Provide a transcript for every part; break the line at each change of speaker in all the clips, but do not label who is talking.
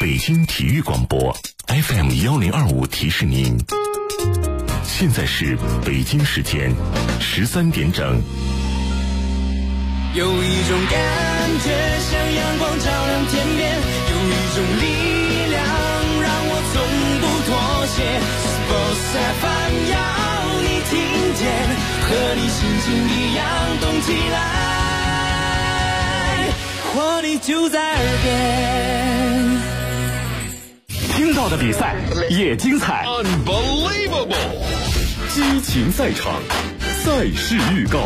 北京体育广播 FM1025提示您，现在是北京时间13点整。
有一种感觉像阳光照亮天边，有一种力量让我从不妥协。Sports FM 要你听见，和你心情一样动起来，活力就在耳边。
听到的比赛也精彩
，Unbelievable！
激情赛场，赛事预告。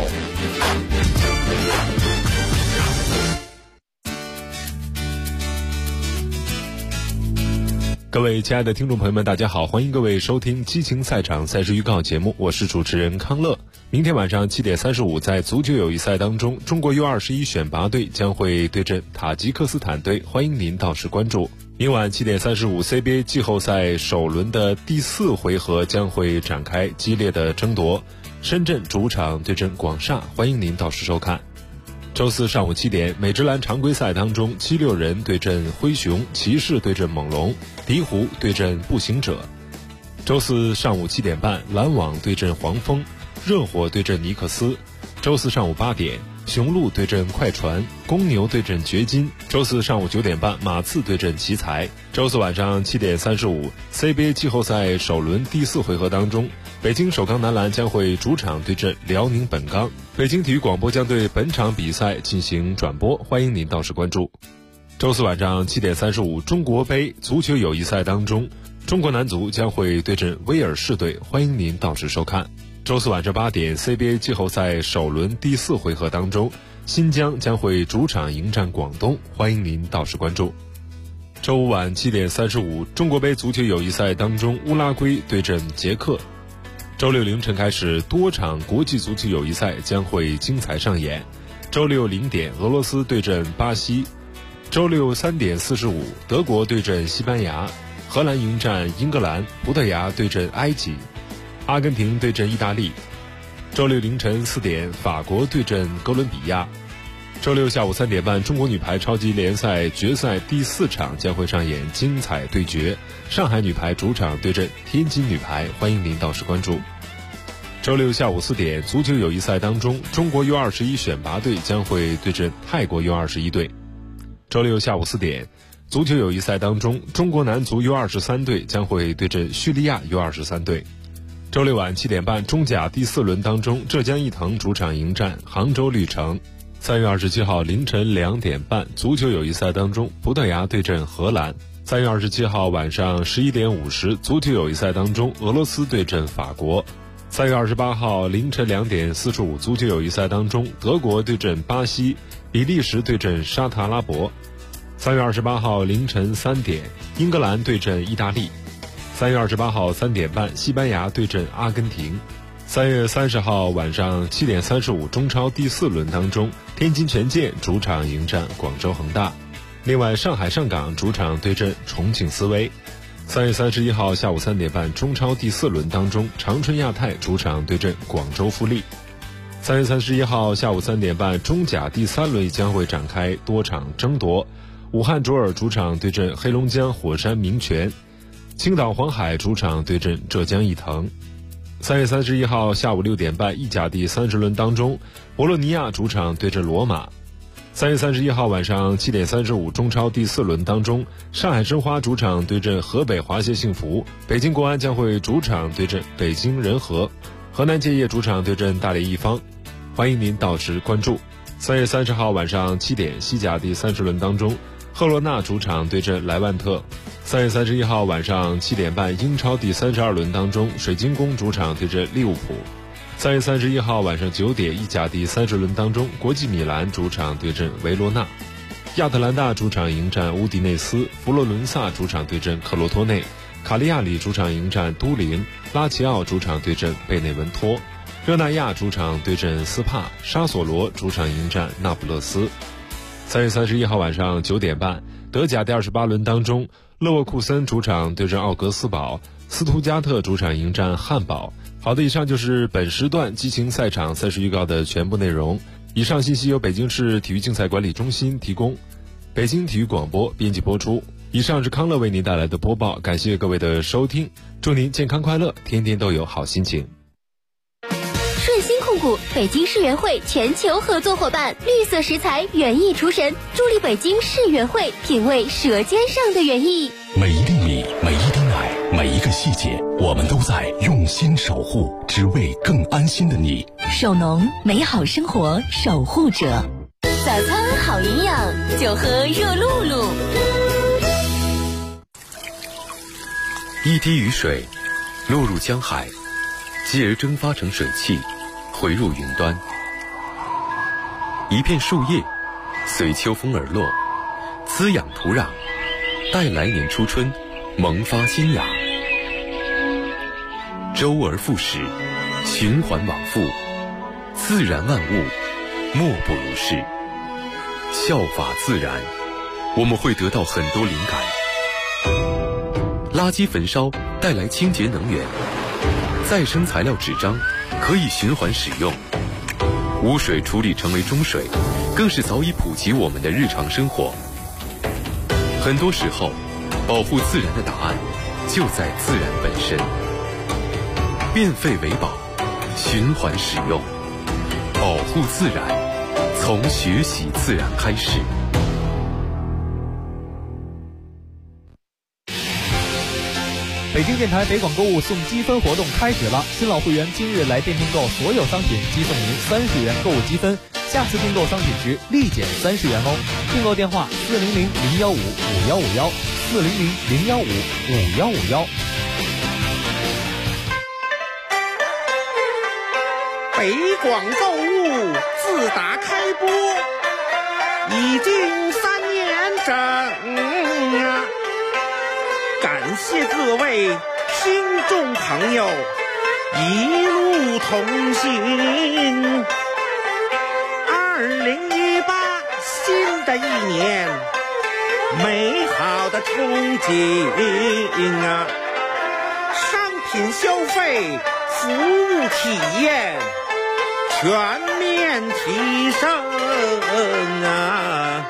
各位亲爱的听众朋友们，大家好，欢迎各位收听激情赛场赛事预告节目，我是主持人康乐。明天晚上7点35，在足球友谊赛当中，中国 U21 选拔队将会对阵塔吉克斯坦队，欢迎您到时关注。明晚7点35 CBA 季后赛首轮的第4回合将会展开激烈的争夺，深圳主场对阵广厦，欢迎您到时收看。周四上午7点，美职篮常规赛当中，76人对阵灰熊，骑士对阵猛龙，鹈鹕对阵步行者。周四上午7点半，篮网对阵黄蜂，热火对阵尼克斯。周四上午8点，雄鹿对阵快船，公牛对阵掘金。周四上午9点半，马刺对阵奇才。周四晚上7点35 CBA 季后赛首轮第4回合当中，北京首钢男篮将会主场对阵辽宁本钢。北京体育广播将对本场比赛进行转播，欢迎您到时关注。周四晚上7点35中国杯足球友谊赛当中，中国男足将会对阵威尔士队，欢迎您到时收看。周四晚上8点 CBA 季后赛首轮第4回合当中，新疆将会主场迎战广东，欢迎您到时关注。周五晚7点35中国杯足球友谊赛当中，乌拉圭对阵捷克。周六凌晨开始，多场国际足球友谊赛将会精彩上演。周六0点，俄罗斯对阵巴西；周六3点45，德国对阵西班牙；荷兰迎战英格兰；葡萄牙对阵埃及；阿根廷对阵意大利。周六凌晨4点，法国对阵哥伦比亚。周六下午3点半，中国女排超级联赛决赛第4场将会上演精彩对决，上海女排主场对阵天津女排，欢迎您到时关注。周六下午4点，足球友谊赛当中，中国 U21 选拔队将会对阵泰国 U21 队。周六下午4点，足球友谊赛当中，中国男足 U23 队将会对阵叙利亚 U23 队。周六晚7点半，中甲第4轮当中，浙江毅腾主场迎战杭州绿城。3月27号凌晨2点半，足球友谊赛当中，葡萄牙对阵荷兰。3月27号晚上11点50，足球友谊赛当中，俄罗斯对阵法国。3月28号凌晨2点45，足球友谊赛当中，德国对阵巴西，比利时对阵沙特阿拉伯。3月28号凌晨3点，英格兰对阵意大利。3月28号3点半，西班牙对阵阿根廷。3月30号晚上7点35，中超第4轮当中，天津权健主场迎战广州恒大。另外，上海上港主场对阵重庆斯威。3月31号下午3点半，中超第4轮当中，长春亚泰主场对阵广州富力。3月31号下午3点半，中甲第3轮将会展开多场争夺，武汉卓尔主场对阵黑龙江火山明泉，青岛黄海主场对阵浙江毅腾。3月31号下午6点半，意甲第30轮当中，博洛尼亚主场对阵罗马。3月31号晚上7点35，中超第4轮当中，上海申花主场对阵河北华协幸福，北京国安将会主场对阵北京人和，河南建业主场对阵大连一方，欢迎您到时关注。3月30号晚上7点，西甲第30轮当中，赫罗纳主场对阵莱万特。3月31号晚上7点半，英超第32轮当中，水晶宫主场对阵利物浦。3月31号晚上9点，意甲第30轮当中，国际米兰主场对阵维罗纳。亚特兰大主场迎战乌迪内斯，佛罗伦萨主场对阵克罗托内，卡利亚里主场迎战都灵，拉齐奥主场对阵贝内文托，热那亚主场对阵斯帕，沙索罗主场迎战那不勒斯。3月31号晚上9点半，德甲第28轮当中，勒沃库森主场对阵奥格斯堡，斯图加特主场迎战汉堡。好的，以上就是本时段激情赛场赛事预告的全部内容。以上信息由北京市体育竞赛管理中心提供，北京体育广播编辑播出。 以上是康乐为您带来的播报，感谢各位的收听，祝您健康快乐，天天都有好心情。
顺心控股北京世园会全球合作伙伴，绿色食材园艺厨神，助力北京世园会品味舌尖上的园艺。
每一粒米，每一滴奶，每一个细节，我们都在用心守护，只为更安心的你。
手农，美好生活守护者。早餐好营养，就喝热露露。
一滴雨水落入江海，继而蒸发成水汽，回入云端。一片树叶随秋风而落，滋养土壤，待来年初春萌发新芽。周而复始，循环往复，自然万物莫不如是。效法自然，我们会得到很多灵感。垃圾焚烧带来清洁能源，再生材料纸张可以循环使用，污水处理成为中水，更是早已普及我们的日常生活。很多时候，保护自然的答案就在自然本身。变废为宝，循环使用，保护自然，从学习自然开始。
北京电台北广购物送积分活动开始了，新老会员今日来店订购所有商品即送您30元购物积分，下次订购商品时立减30元哦。订购电话400-015-5151，400-015-5151。
北广购物自打开播已经3年整啊，感谢各位听众朋友一路同行。2018新的一年，美好的憧憬啊，商品消费，服务体验全面提升啊！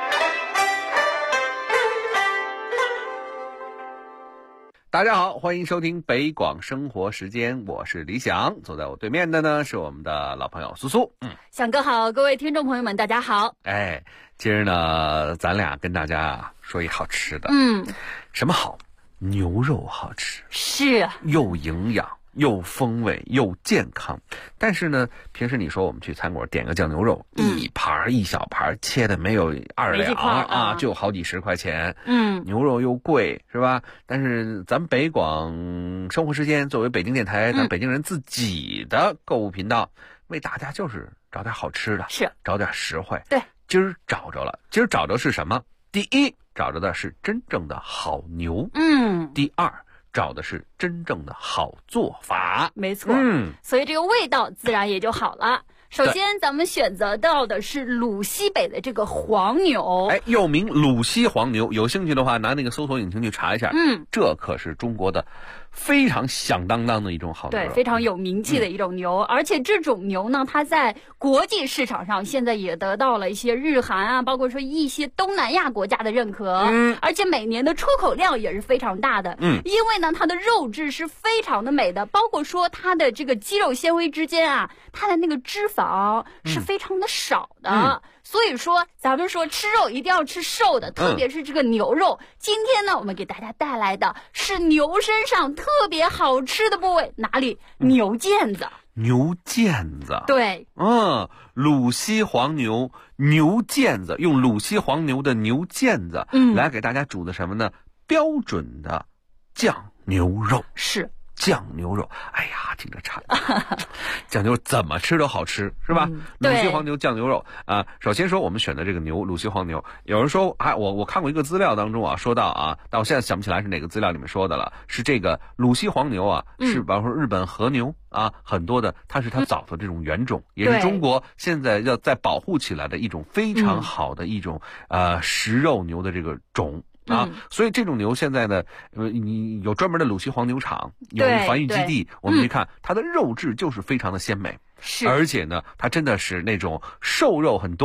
大家好，欢迎收听北广生活时间，我是李想，坐在我对面的呢是我们的老朋友苏苏。
想哥好，各位听众朋友们大家好。
今儿呢咱俩跟大家说一好吃的。什么好？牛肉好吃，
是
又营养又风味又健康。但是呢，平时你说我们去餐馆点个酱牛肉，一盘一小盘切的没有2两啊，就好几十块钱。牛肉又贵，是吧？但是咱北广生活时间作为北京电台，咱北京人自己的购物频道，为大家就是找点好吃的，
是
找点实惠。
对，
今儿找着了。今儿找着是什么？第一，找着的是真正的好牛。第二，找的是真正的好做法。
没错。所以这个味道自然也就好了。首先咱们选择到的是鲁西北的这个黄牛，
又名鲁西黄牛，有兴趣的话拿那个搜索引擎去查一下。这可是中国的非常响当当的一种好牛肉，
对，非常有名气的一种牛。而且这种牛呢，它在国际市场上现在也得到了一些日韩啊，包括说一些东南亚国家的认可。而且每年的出口量也是非常大的。因为呢它的肉质是非常的美的，包括说它的这个肌肉纤维之间啊，它的那个脂肪是非常的少的。所以说咱们说吃肉一定要吃瘦的，特别是这个牛肉。今天呢我们给大家带来的是牛身上特别好吃的部位，哪里？牛腱子。
牛腱子，
对，
鲁西黄牛牛腱子，用鲁西黄牛的牛腱子来给大家煮的什么呢？标准的酱牛肉。
是
酱牛肉，哎呀，听着馋。酱牛肉怎么吃都好吃，是吧？鲁西黄牛酱牛肉啊，首先说我们选的这个牛，鲁西黄牛。有人说，我看过一个资料当中啊，说到啊，但我现在想不起来是哪个资料里面说的了，是这个鲁西黄牛啊，是比方说日本和牛啊，很多的它是它早的这种原种，也是中国现在要再保护起来的一种非常好的一种食肉牛的这个种。所以这种牛现在呢，你有专门的鲁西黄牛场，有繁育基地，我们一看它的肉质就是非常的鲜美，而且呢，它真的是那种瘦肉很多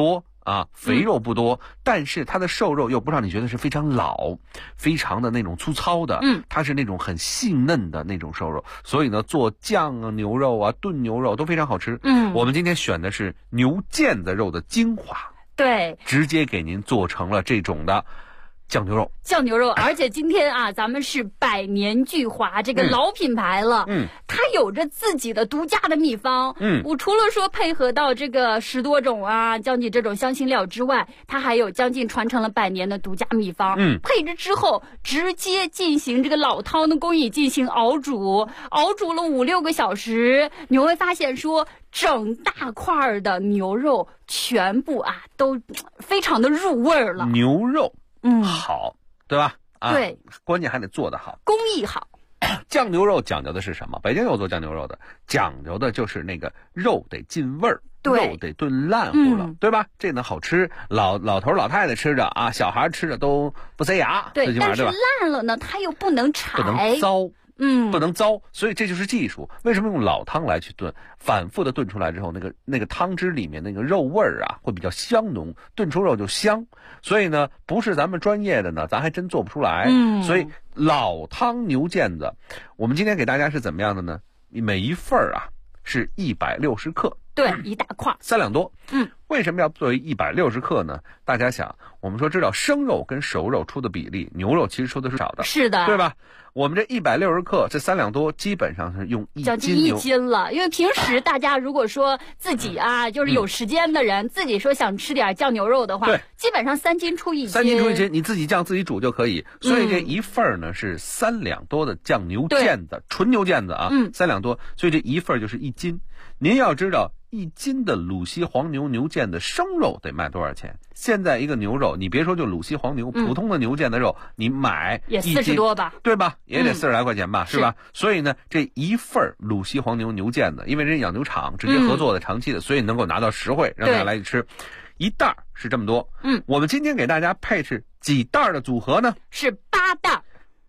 肥肉不多，但是它的瘦肉又不让你觉得是非常老，非常的那种粗糙的，它是那种很细嫩的那种瘦肉，所以呢，做酱牛肉啊、炖牛肉都非常好吃。我们今天选的是牛腱子肉的精华，
对，
直接给您做成了这种的酱牛肉，
而且今天啊，咱们是百年聚华这个老品牌了，它有着自己的独家的秘方，我除了说配合到这个10多种啊，将近这种香辛料之外，它还有将近传承了100年的独家秘方，配置之后直接进行这个老汤的工艺进行熬煮了5-6个小时，你会发现说整大块的牛肉全部啊都非常的入味儿了，
牛肉。好，对吧？
对，
关键还得做得好，
工艺好。
酱牛肉讲究的是什么？北京有做酱牛肉的，讲究的就是那个肉得进味儿，肉得炖烂乎了，对吧？这能好吃，老头老太太吃着啊，小孩吃着都不塞牙，
对，但是烂了呢，它又不能柴，
不能糟。不能糟，所以这就是技术。为什么用老汤来去炖？反复的炖出来之后，那个汤汁里面那个肉味儿啊，会比较香浓，炖出肉就香。所以呢，不是咱们专业的呢，咱还真做不出来。所以老汤牛腱子，我们今天给大家是怎么样的呢？每一份啊是160克，
对，一大块
，3两多。为什么要作为160克呢？大家想，我们说知道生肉跟熟肉出的比例，牛肉其实出的是少的，
是的，
对吧？我们这160克，这3两多，基本上是用
将近1斤了。因为平时大家如果说自己啊，就是有时间的人，自己说想吃点酱牛肉的话，基本上3斤出1斤，3
斤出1斤，你自己酱自己煮就可以。所以这一份呢是3两多的酱牛腱子，纯牛腱子啊，3两多，所以这一份就是1斤。您要知道，1斤的鲁西黄牛牛腱子生肉得卖多少钱？现在一个牛肉，你别说就鲁西黄牛，普通的牛腱子肉，你买
也40多吧，
对吧？也得40来块钱吧，是吧？所以呢，这一份鲁西黄牛牛腱子，因为人养牛场直接合作的长期的，所以能够拿到实惠，让大家来吃。一袋是这么多，我们今天给大家配置几袋的组合呢？
是8袋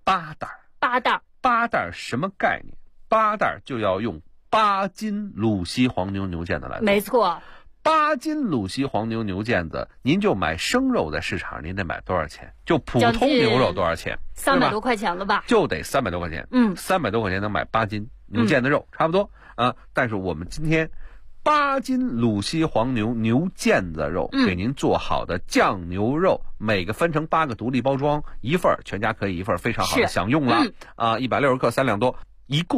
，8袋什么概念？8袋就要用8斤鲁西黄牛牛腱子来做，
没错。
8斤鲁西黄牛牛腱子，您就买生肉在市场您得买多少钱？就普通牛肉多少钱
？300多块钱了吧？
就得300多块钱。300多块钱能买8斤牛腱子肉，差不多啊。但是我们今天8斤鲁西黄牛牛腱子肉，给您做好的酱牛肉，每个分成8个独立包装，一份全家可以一份，非常好的享用了啊！160克，3两多，一共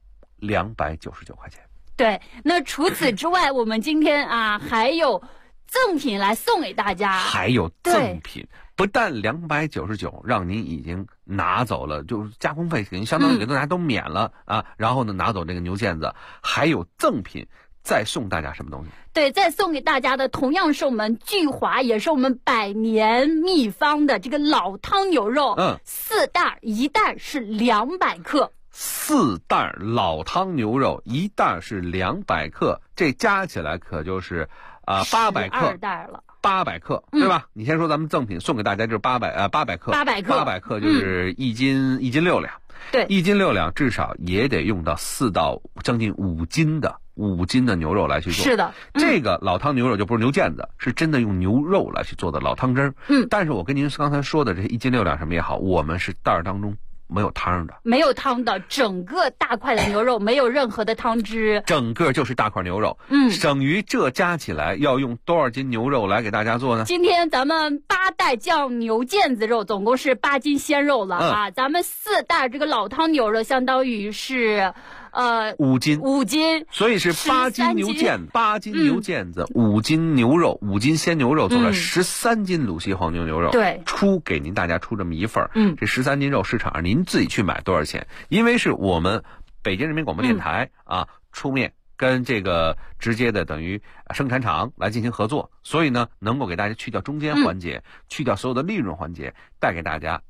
299块钱。
对，那除此之外，我们今天啊还有赠品来送给大家，
还有赠品，不但299让您已经拿走了，就是加工费给您相当于给大家都免了啊，然后呢拿走这个牛腱子，还有赠品。再送大家什么东西？
对，再送给大家的同样是我们聚华，也是我们100年秘方的这个老汤牛肉，4袋，一袋是200克。
4袋老汤牛肉，一袋是200克，这加起来可就是800克
，2袋了。
800克，对吧？你先说咱们赠品送给大家就是800克，800克就是1斤6两，
对
，1斤6两至少也得用到4到将近5斤的牛肉来去做。
是的，
这个老汤牛肉就不是牛腱子，是真的用牛肉来去做的老汤汁儿。但是我跟您刚才说的这1斤6两什么也好，我们是袋儿当中没有汤的，
整个大块的牛肉没有任何的汤汁，
整个就是大块牛肉。省于这加起来要用多少斤牛肉来给大家做呢？
今天咱们8袋酱牛腱子肉总共是8斤鲜肉了啊，咱们4袋这个老汤牛肉相当于是
5斤，所以是8斤牛腱子，5斤牛肉，5斤鲜牛肉做了13斤鲁西黄牛牛肉，
对，
给您大家出这么一份这13斤肉市场上您自己去买多少钱？因为是我们北京人民广播电台出面跟这个直接的等于生产厂来进行合作，所以呢能够给大家去掉中间环节，去掉所有的利润环节，带给大家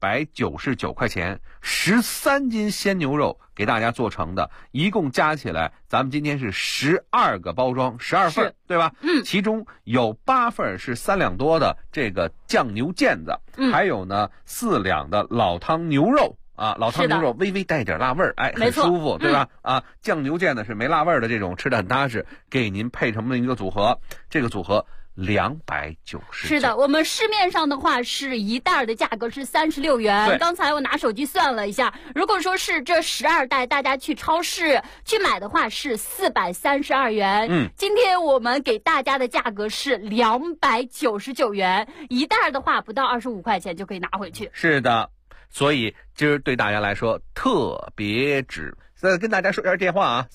299块钱13斤鲜牛肉给大家做成的，一共加起来咱们今天是12个包装，12份，对吧？其中有8份是3两多的这个酱牛腱子，还有呢4两的老汤牛肉。老汤牛肉微微带一点辣味儿，很舒服，对吧？酱牛腱子是没辣味儿的，这种吃的很踏实，给您配成了一个组合。这个组合 299。
是的，我们市面上的话是一袋的价格是36元。刚才我拿手机算了一下，如果说是这12袋，大家去超市去买的话是432元。今天我们给大家的价格是299元，一袋的话不到25块钱就可以拿回去。
是的，所以今儿对大家来说特别值。再跟大家说一下电话啊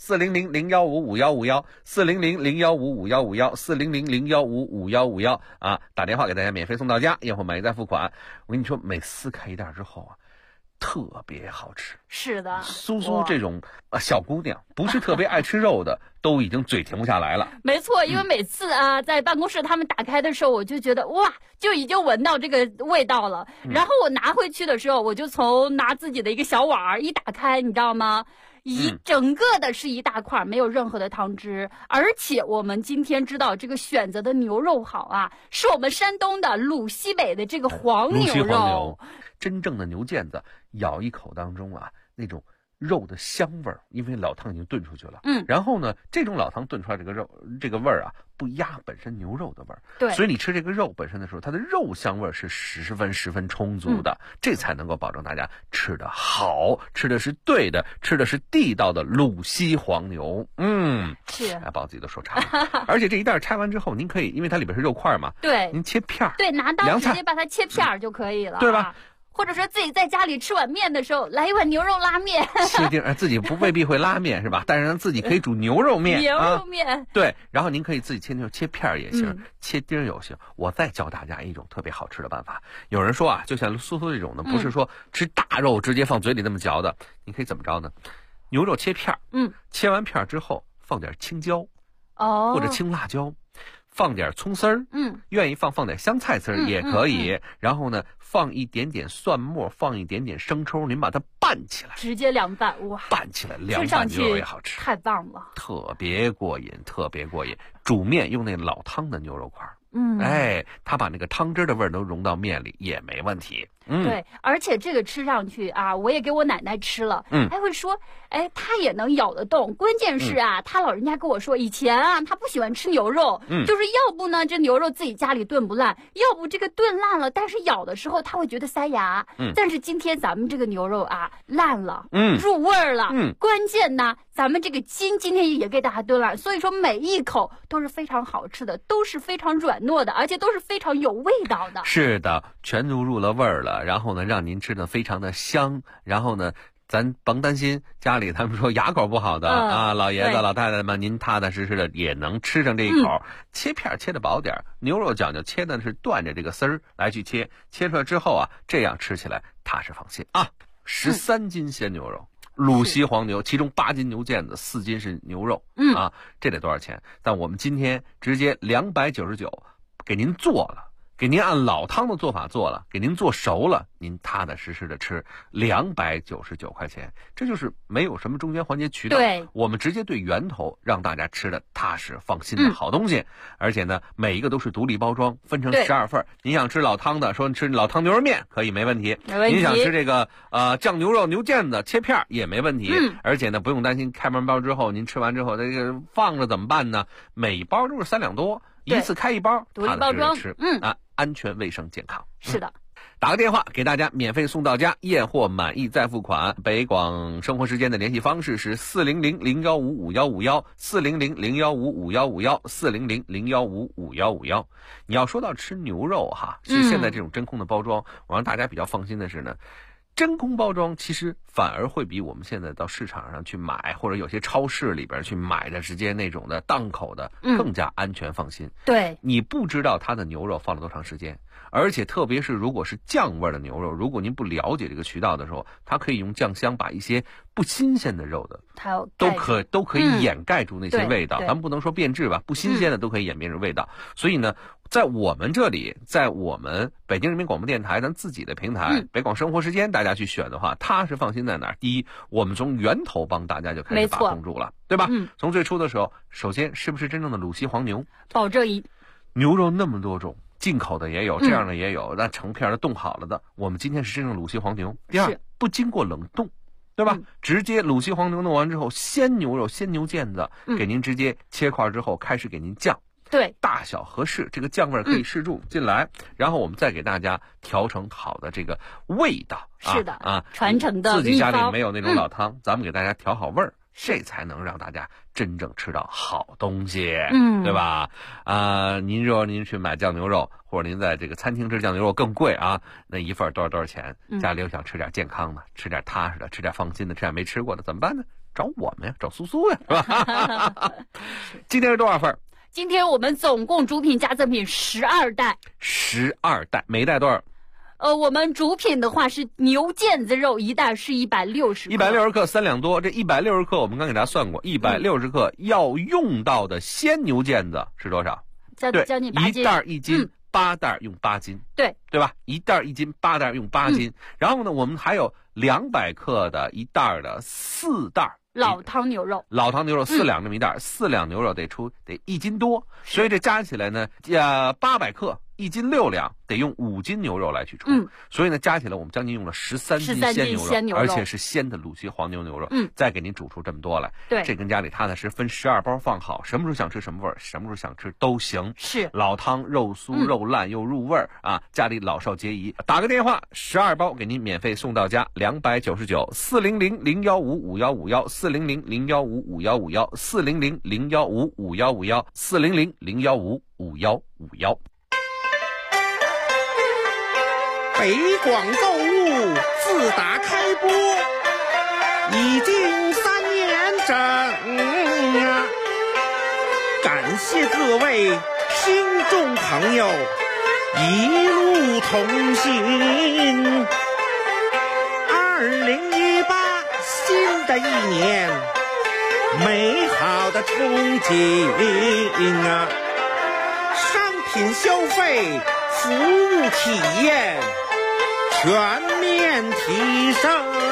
，400-015-5151，400-015-5151，400-015-5151啊，打电话给大家免费送到家，验货满意再付款。我跟你说，每撕开一袋之后啊，特别好吃。
是的，
苏苏这种小姑娘，不是特别爱吃肉的，都已经嘴停不下来了。
没错，因为每次啊，在办公室他们打开的时候，我就觉得哇，就已经闻到这个味道了。然后我拿回去的时候，我就拿自己的一个小碗一打开，你知道吗？整个的是一大块，没有任何的汤汁，而且我们今天知道这个选择的牛肉好啊，是我们山东的鲁西北的这个黄牛肉，
真正的牛腱子，咬一口当中啊，那种肉的香味儿，因为老汤已经炖出去了。然后呢，这种老汤炖出来这个肉这个味儿啊，不压本身牛肉的味儿。
对，
所以你吃这个肉本身的时候，它的肉香味是十分充足的，这才能够保证大家吃的好，吃的是对的，吃的是地道的鲁西黄牛。
是，
把我自己都说馋了。而且这一袋拆完之后，您可以，因为它里边是肉块嘛，
对，
您切片儿，
对，拿刀直接把它切片儿就可以了，
对吧？
或者说自己在家里吃碗面的时候，来一碗牛肉拉面。
切丁，自己未必会拉面是吧？但是自己可以煮牛肉面。
牛肉面。
对，然后您可以自己切牛，切片儿也行，切丁也行。我再教大家一种特别好吃的办法。有人说啊，就像苏苏这种呢，不是说吃大肉直接放嘴里那么嚼的，你可以怎么着呢？牛肉切片儿，切完片儿之后放点青椒，或者青辣椒。放点葱丝儿，愿意放点香菜丝儿也可以。然后呢，放一点点蒜末，放一点点生抽，您把它拌起来，
直接凉拌，哇，
拌起来凉拌牛肉也好吃，
太棒了，
特别过瘾，特别过瘾。煮面用那老汤的牛肉块，他把那个汤汁的味儿都融到面里也没问题。
对，而且这个吃上去啊，我也给我奶奶吃了，还会说，她也能咬得动。关键是啊，她老人家跟我说，以前啊，她不喜欢吃牛肉，就是要不呢，这牛肉自己家里炖不烂，要不这个炖烂了，但是咬的时候她会觉得塞牙。但是今天咱们这个牛肉啊，烂了，入味儿了，关键呢，咱们这个筋今天也给大家炖烂，所以说每一口都是非常好吃的，都是非常软糯的，而且都是非常有味道的。
是的，全都入了味儿了。然后呢，让您吃的非常的香。然后呢，咱甭担心家里他们说牙口不好的老爷子老太太们，您踏踏实实的也能吃上这一口。切片切的薄点，牛肉讲究切的是断着这个丝儿来去切，切出来之后啊，这样吃起来踏实放心啊。13斤鲜牛肉，鲁西黄牛，其中8斤牛腱子，4斤是牛肉，这得多少钱？但我们今天直接299给您做了。给您按老汤的做法做了，给您做熟了，您踏踏实实的吃，299块钱，这就是没有什么中间环节渠道。
对，
我们直接对源头，让大家吃的踏实放心的好东西。而且呢，每一个都是独立包装，分成12份。您想吃老汤的，说吃老汤牛肉面可以，没问题。
没问题。
您想吃这个酱牛肉牛腱子切片也没问题。而且呢，不用担心开完包之后，您吃完之后这个放着怎么办呢？每包都是3两多。一次开一包，
独立包装，
吃，安全卫生健康。
是的，
打个电话给大家免费送到家，验货满意再付款。北广生活时间的联系方式是400-015-5151，400-015-5151，400-015-5151。你要说到吃牛肉哈，其实现在这种真空的包装，我让大家比较放心的是呢，真空包装其实反而会比我们现在到市场上去买，或者有些超市里边去买的直接那种的档口的更加安全放心。
对，
你不知道它的牛肉放了多长时间，而且特别是如果是酱味的牛肉，如果您不了解这个渠道的时候，它可以用酱香把一些不新鲜的肉的都可以掩盖住那些味道。咱们不能说变质吧，不新鲜的都可以掩盖住味道。所以呢，在我们这里，在我们北京人民广播电台咱自己的平台北广生活时间，大家去选的话，踏实放心在哪儿？第一，我们从源头帮大家就开始把控住了，对吧？从最初的时候，首先是不是真正的鲁西黄牛？
保证
牛肉那么多种，进口的也有，这样的也有，那成片的冻好了的，我们今天是真正鲁西黄牛。第二，不经过冷冻，对吧？直接鲁西黄牛弄完之后，鲜牛肉、鲜牛腱子给您直接切块之后，开始给您酱。
对，
大小合适，这个酱味可以适中进来，然后我们再给大家调成好的这个味道。
是的传承的
自己家里没有那种老汤，咱们给大家调好味儿。这才能让大家真正吃到好东西，对吧？您说您去买酱牛肉，或者您在这个餐厅吃酱牛肉更贵啊，那一份多少钱？家里又想吃点健康的，吃点踏实的，吃点放心的，吃点没吃过的，怎么办呢？找我们呀，找苏苏呀，是吧？今天是多少份？
今天我们总共主品加赠品12袋
，12袋，每一袋多少？
我们主品的话是牛腱子肉，一袋是160克
，160克3两多。这160克我们刚给大家算过，160克要用到的鲜牛腱子是多少？
将近8斤，
一袋1斤，8袋用8斤，
对
吧？一袋1斤，8袋用8斤。然后呢，我们还有200克的一袋的4袋。
老汤牛肉
4两这么一袋，4两牛肉得1斤多，所以这加起来呢，800克1斤6两，得用5斤牛肉来去出。所以呢，加起来我们将近用了13斤鲜牛肉，而且是鲜的鲁西黄牛牛肉。再给您煮出这么多来，
对，
这跟家里踏踏实分12包放好，什么时候想吃什么味儿，什么时候想吃都行。
是
老汤肉酥肉烂又入味儿啊，家里老少皆宜。打个电话，12包给您免费送到家，299-400-0155151，400-0155151，400-0155151，400-0155151。
北广购物自打开播已经3年整啊！感谢各位听众朋友一路同行。2018新的一年，美好的憧憬啊！商品消费，服务体验全面提升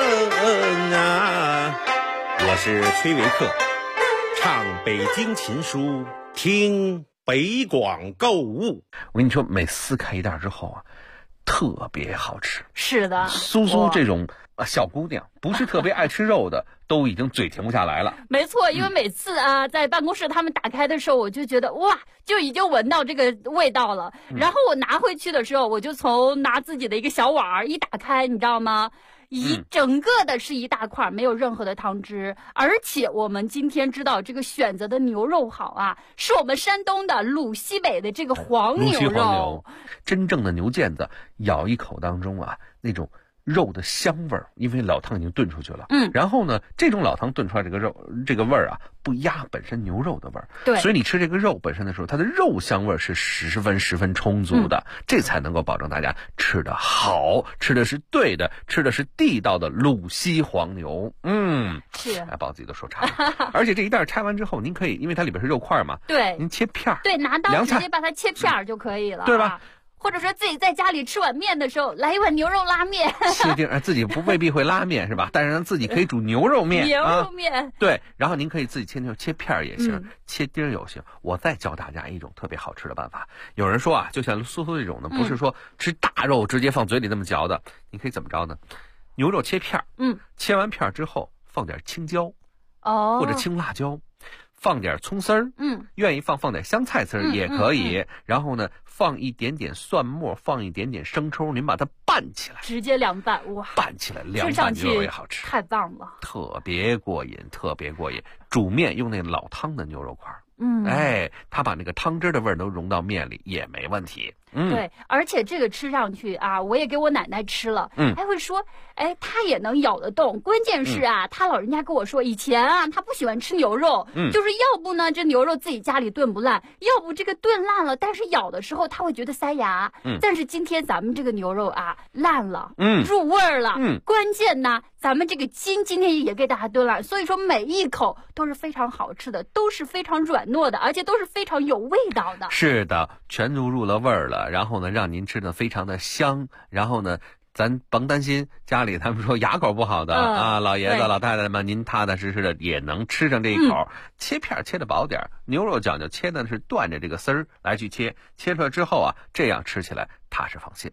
啊！我是崔维克，唱北京琴书，听北广购物。
我跟你说，每撕开一袋之后啊，特别好吃。
是的，
苏苏这种小姑娘，不是特别爱吃肉的，都已经嘴停不下来了。
没错，因为每次在办公室他们打开的时候，我就觉得哇，就已经闻到这个味道了。然后我拿回去的时候，我就拿自己的一个小碗一打开，你知道吗？整个的是一大块，没有任何的汤汁，而且我们今天知道这个选择的牛肉好啊，是我们山东的鲁西北的这个黄牛肉，
真正的牛腱子，咬一口当中啊，那种肉的香味儿，因为老汤已经炖出去了。然后呢，这种老汤炖出来这个肉这个味儿啊，不压本身牛肉的味儿。
对，
所以你吃这个肉本身的时候，它的肉香味儿是十分充足的，这才能够保证大家吃的好，吃的是对的，吃的是地道的鲁西黄牛。
是，
把我自己都说馋了。而且这一袋拆完之后，您可以，因为它里边是肉块嘛，
对，
您切片儿，
对，拿刀直接把它切片儿就可以了，
对吧？
或者说自己在家里吃碗面的时候，来一碗牛肉拉面。
切丁，自己未必会拉面是吧？但是咱自己可以煮牛肉面。
牛肉面，
对。然后您可以自己切片也行，切丁也行。我再教大家一种特别好吃的办法。有人说就像苏苏这种呢，不是说吃大肉直接放嘴里那么嚼的，你可以怎么着呢？牛肉切片，切完片之后放点青椒，或者青辣椒。放点葱丝儿，愿意放点香菜丝儿也可以。然后呢，放一点点蒜末，放一点点生抽，您把它拌起来，
直接凉拌，哇，
拌起来凉拌牛肉也好吃，
太棒了，
特别过瘾，特别过瘾。煮面用那老汤的牛肉块，它把那个汤汁的味儿都融到面里也没问题。
对，而且这个吃上去啊，我也给我奶奶吃了，还会说，她也能咬得动。关键是她老人家跟我说，以前她不喜欢吃牛肉，就是要不呢这牛肉自己家里炖不烂，要不这个炖烂了，但是咬的时候她会觉得塞牙。但是今天咱们这个牛肉烂了，入味儿了，关键呢，咱们这个筋今天也给大家炖烂，所以说每一口都是非常好吃的，都是非常软糯的，而且都是非常有味道的。
是的，全都入了味儿了。然后呢，让您吃的非常的香。然后呢，咱甭担心家里他们说牙口不好的老爷子老太太们，您踏踏实实的也能吃上这一口。切片切的薄点，牛肉讲究切的是断着这个丝儿来去切出来之后这样吃起来踏实放心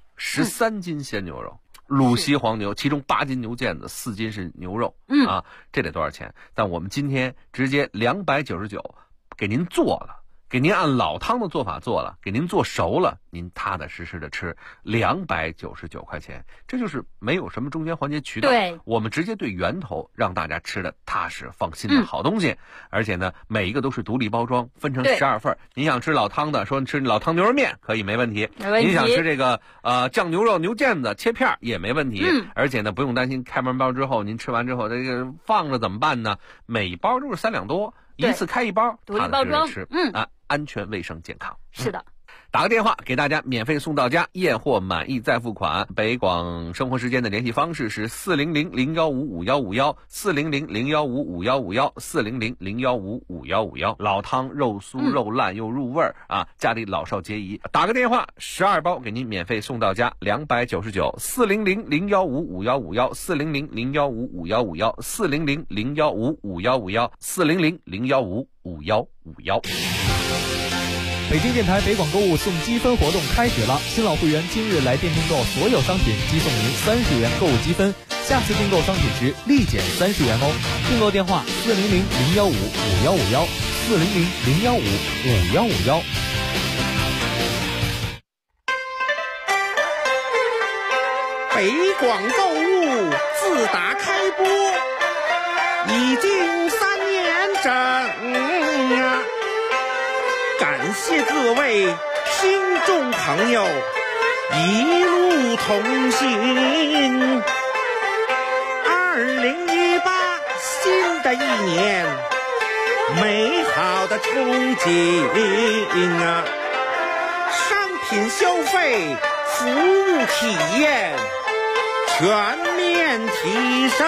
13斤鲜牛肉，鲁西黄牛，其中8斤牛腱子，4斤是牛肉这得多少钱？但我们今天直接299给您做了。 给您按老汤的做法做了，给您做熟了，您踏踏实实的吃，299块钱，这就是没有什么中间环节渠道。
对，
我们直接对源头，让大家吃的踏实放心的好东西。而且呢，每一个都是独立包装，分成12份。您想吃老汤的，说吃老汤牛肉面可以，没问题。您想吃这个酱牛肉牛腱子切片也没问题。而且呢，不用担心开门包之后，您吃完之后这个放着怎么办呢？每包都是3两多。一次开1包，
独立包装，
吃，安全卫生健康。
是的。
打个电话给大家免费送到家，验货满意再付款。北广生活时间的联系方式是400-015-5151，400-015-5151，400-015-5151。老汤肉酥肉烂又入味儿家里老少皆宜。打个电话，12包给您免费送到家，299-400-015-5151，400-015-5151，400-015-5151。
北京电台北广购物送积分活动开始了，新老会员今日来店订购所有商品，即送您30元购物积分，下次订购商品时立减30元哦。订购电话400-015-5151，400-015-5151。
北广购物自打开播已经3年整感谢各位听众朋友一路同行。2018新的一年，美好的憧憬商品消费，服务体验全面提升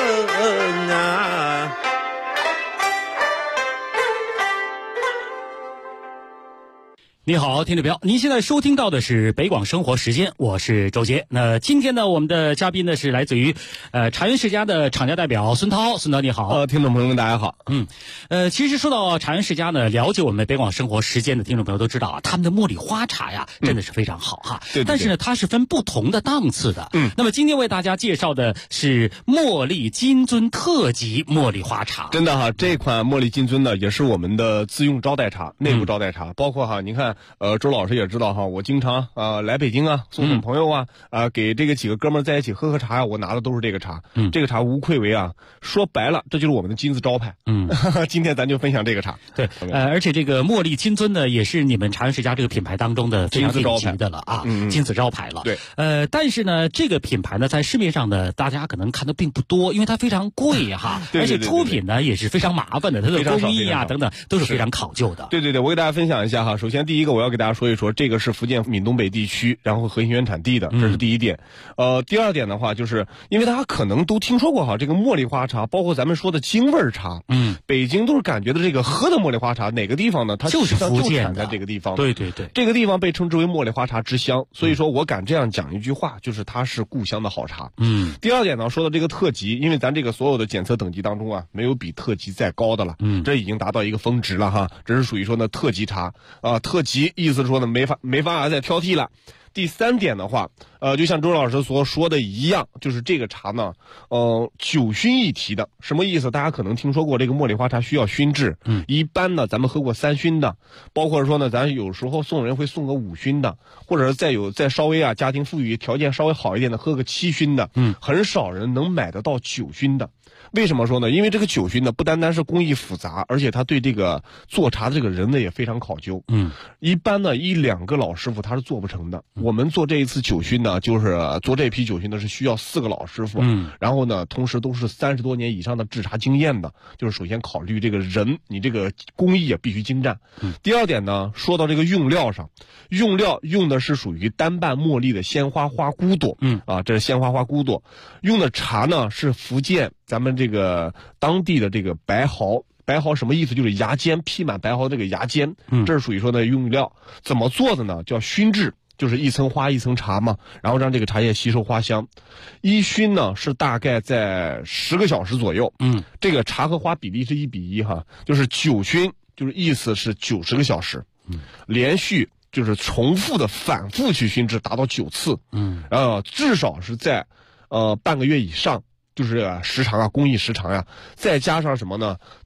你好，听众朋友，您现在收听到的是北广生活时间，我是周杰。那今天呢，我们的嘉宾呢是来自于茶园世家的厂家代表孙涛。孙涛你好。
听众朋友们大家好。
其实说到茶园世家呢，了解我们北广生活时间的听众朋友都知道他们的茉莉花茶呀，真的是非常好哈。
对。
但是呢，它是分不同的档次的。那么今天为大家介绍的是茉莉金樽特级茉莉花茶。
真的哈，这款茉莉金樽呢，也是我们的自用招待茶，内部招待茶，包括哈，您看。周老师也知道哈，我经常来北京送朋友给这个几个哥们在一起喝茶呀，我拿的都是这个茶。这个茶无愧为说白了，这就是我们的金字招牌。今天咱就分享这个茶。
对，而且这个茉莉金樽呢，也是你们茶园世家这个品牌当中的非常顶级的了金字招牌了。
对，
但是呢，这个品牌呢，在市面上呢，大家可能看的并不多，因为它非常贵哈，而且出品呢也是非常麻烦的，它的工艺等等都是非常考究的。
对，我给大家分享一下哈。首先第一个，我要给大家说一说，这个是福建闽东北地区，然后核心原产地的，这是第一点。第二点的话，就是因为大家可能都听说过哈，这个茉莉花茶，包括咱们说的京味茶，北京都是感觉的这个喝的茉莉花茶，哪个地方呢？它
就是福建
产在这个地方。
对，
这个地方被称之为茉莉花茶之乡，所以说我敢这样讲一句话，就是它是故乡的好茶。第二点呢，说到这个特级，因为咱这个所有的检测等级当中没有比特级再高的了，这已经达到一个峰值了哈，这是属于说呢特级茶特级意思说呢没法再挑剔了。第三点的话，就像周老师所说的一样，就是这个茶呢，酒熏一提的，什么意思？大家可能听说过这个茉莉花茶需要熏制，一般呢咱们喝过3熏的，包括说呢咱有时候送人会送个5熏的，或者是再稍微家庭富裕条件稍微好一点的喝个7熏的，很少人能买得到9熏的。为什么说呢？因为这个9熏呢，不单单是工艺复杂，而且他对这个做茶的这个人呢也非常考究。一般呢1-2个老师傅他是做不成的。我们做这一次9熏呢，就是做这批9熏呢是需要4个老师傅，然后呢同时都是30多年以上的制茶经验的。就是首先考虑这个人，你这个工艺也必须精湛。第二点呢，说到这个用料上，用料用的是属于单瓣茉莉的鲜花花骨朵，这是鲜花花骨朵。用的茶呢是福建咱们这个当地的这个白毫什么意思？就是芽尖披满白毫的这个芽尖，这是属于说的用料。怎么做的呢？叫熏制，就是一层花一层茶嘛，然后让这个茶叶吸收花香。一熏呢是大概在10个小时左右，这个茶和花比例是1比1哈，就是9熏，就是意思是90个小时，连续就是重复的反复去熏制，达到9次，至少是在半个月以上。就是时长工艺时长呀，再加上什么呢？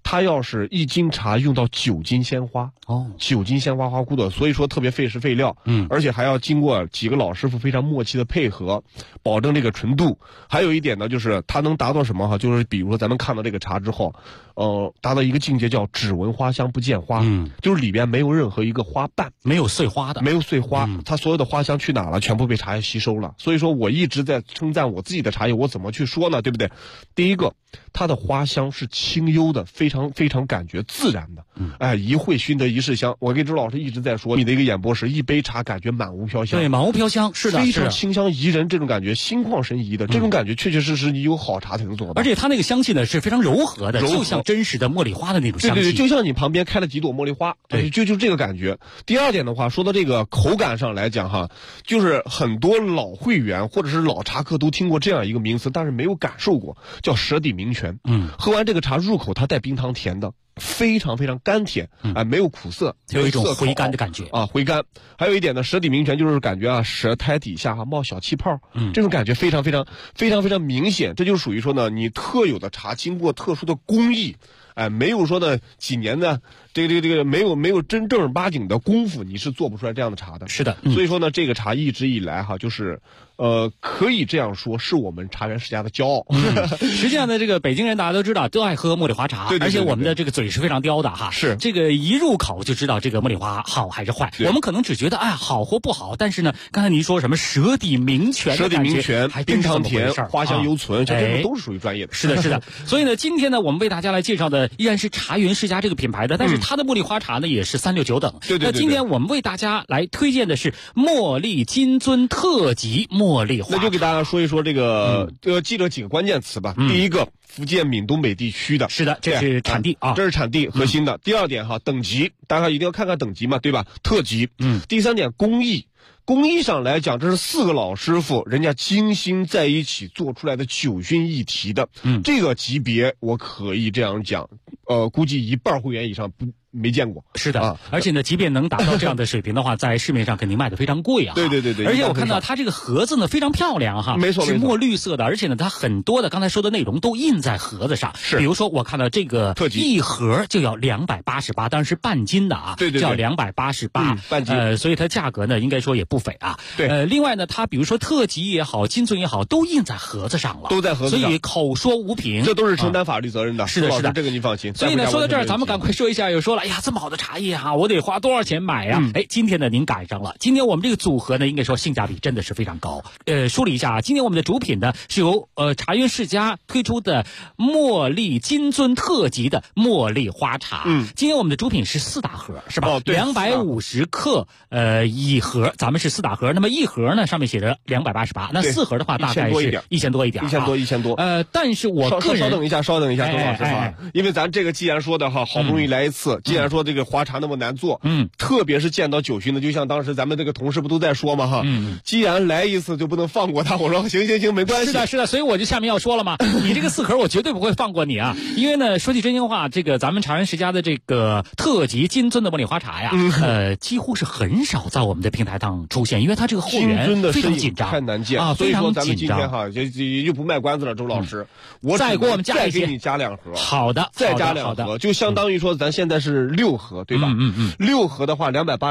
它要是1斤茶用到9斤鲜花，9斤鲜花花骨朵，所以说特别费时费料，而且还要经过几个老师傅非常默契的配合，保证这个纯度。还有一点呢，就是它能达到什么哈？就是比如说咱们看到这个茶之后，达到一个境界叫只闻花香不见花，就是里边没有任何一个花瓣，
没有碎花的，
没有碎花，它所有的花香去哪了？全部被茶叶吸收了。所以说我一直在称赞我自己的茶叶，我怎么去说呢？对不对？第一个，它的花香是清幽的，非常非常感觉自然的，一会熏得一世香。我跟周老师一直在说，你的一个演播时，一杯茶感觉满屋飘香，
对，满屋飘香，是的，
非常清香宜人，这种感觉心旷神怡的，这种感觉确确实实你有好茶才能做到。
而且它那个香气呢是非常柔和的，就像真实的茉莉花的那种香气，
对，就像你旁边开了几朵茉莉花，对，就这个感觉。第二点的话，说到这个口感上来讲哈，就是很多老会员或者是老茶客都听过这样一个名词，但是没有感受过，叫舌底鸣泉。喝完这个茶入口，它带冰糖甜的，非常非常甘甜，没有苦涩，
有一种回甘的感觉
啊，回甘。还有一点呢，舌底鸣泉就是感觉啊，舌苔底下冒小气泡，这种感觉非常非常非常非常明显。这就属于说呢，你特有的茶经过特殊的工艺，没有说呢几年的这个没有真正儿八经的功夫，你是做不出来这样的茶的。
是的，
所以说呢，这个茶一直以来哈，就是可以这样说，是我们茶园世家的骄傲。
实际上呢，这个北京人大家都知道，都爱喝茉莉花茶，
对，
而且我们的这个嘴是非常刁的哈。
是
这个一入口就知道这个茉莉花好还是坏。我们可能只觉得好或不好，但是呢，刚才您说什么舌底鸣泉的感觉，还
冰糖甜，花香犹存，
这
些都是属于专业的。
是的，是的。所以呢，今天呢，我们为大家来介绍的依然是茶园世家这个品牌的，但是它的茉莉花茶呢也是369等。
对。
那今天我们为大家来推荐的是茉莉金樽特级茉莉花茶。
那就给大家说一说这个记着几个关键词吧。第一个，福建闽东北地区的，
是的，这是产地啊，
这是产地核心的。第二点哈，等级，大家一定要看看等级嘛，对吧？特级。第三点，工艺。工艺上来讲，这是4个老师傅人家精心在一起做出来的9熏一提的，这个级别我可以这样讲，估计1半会员以上没见过。
是的，而且呢，即便能达到这样的水平的话，在市面上肯定卖的非常贵啊。
对。
而且我看到它这个盒子呢非常漂亮哈，
没错，
是墨绿色的，而且呢，它很多的刚才说的内容都印在盒子上。
是，
比如说我看到这个
特级
一盒就要288，当然是半斤的啊，
对，
叫288，
半斤。
所以它价格呢应该说也不菲啊。
对，
另外呢，它比如说特级也好，金樽也好，都印在盒子上了，
都在盒子上，
所以口说无凭，
这都是承担法律责任的。
是的，
这个你放心。
所以呢，说到这儿，咱们赶快说一下，又说了，哎呀，这么好的茶叶哈，我得花多少钱买呀？今天呢您赶上了，今天我们这个组合呢，应该说性价比真的是非常高。梳理一下啊，今天我们的主品呢是由茶园世家推出的茉莉金樽特级的茉莉花茶。今天我们的主品是4大盒，是吧？250克一盒，咱们是4大盒。那么一盒呢上面写着288，那4盒的话大概是1000多一点
，1000多。
但是我个人
稍等一下，周老师哈，因为咱这个既然说的哈，好不容易来一次，既然说这个花茶那么难做，特别是见到9熏的，就像当时咱们这个同事不都在说嘛哈，既然来一次就不能放过他。我说行，没关系。
是的，所以我就下面要说了嘛，你这个4盒我绝对不会放过你啊，因为呢，说句真心话，这个咱们茶园世家的这个特级金樽的茉莉花茶呀，几乎是很少在我们的平台上出现，因为它这个货源非常紧张，
太难见
啊，
所以说咱们今天哈就不卖关子了，周老师，我
再给我们加一些，
再给你加2盒，
好的，
再加2盒，就相当于说咱现在是6盒，对吧？6盒的话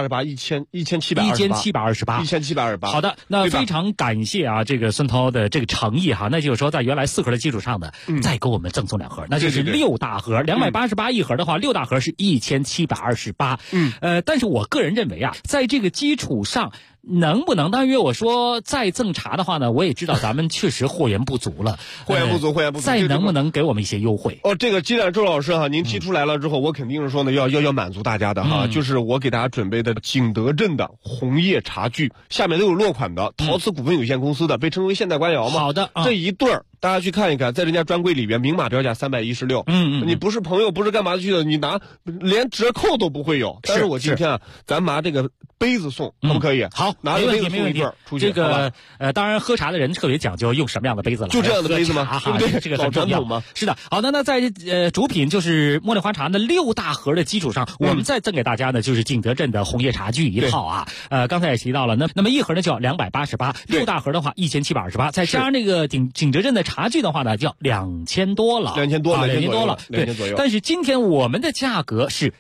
，288，1728，1728。
好的，那非常感谢啊，这个孙涛的这个诚意哈，那就是说在原来4盒的基础上呢，再给我们赠送2盒，那就是6大盒，288一盒的话，6大盒是1728。但是我个人认为啊，在这个基础上。能不能？当然，我说再赠茶的话呢，我也知道咱们确实货源不足了，
货源不足。
再能不能给我们一些优惠？
这个既然周老师哈，您提出来了之后，我肯定是说呢，要满足大家的哈，就是我给大家准备的景德镇的红叶茶具，下面都有落款的，陶瓷股份有限公司的，被称为现代官窑嘛。
好的，
这一对儿。大家去看一看，在人家专柜里边明码标价316。你不是朋友，不是干嘛去的，你拿连折扣都不会有。但是我今天啊，咱拿这个杯子送，可不可以？
好，
拿着杯子送一对出去。
这个当然喝茶的人特别讲究用什么样的杯子了，
就这样的杯子吗？
对不对？这个很重要
吗？
是的。好的，那在主品就是茉莉花茶的6大盒的基础上，我们再赠给大家呢就是景德镇的红叶茶具一套啊。刚才也提到了，那么一盒呢就要288，6大盒的话1728，再加上那个景德镇的茶具的话呢，就要2000多了
，2000多了，
对。但是今天我们的价格是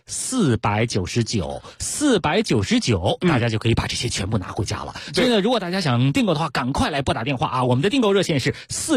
499，大家就可以把这些全部拿回家了。所以呢，如果大家想订购的话，赶快来拨打电话啊！我们的订购热线是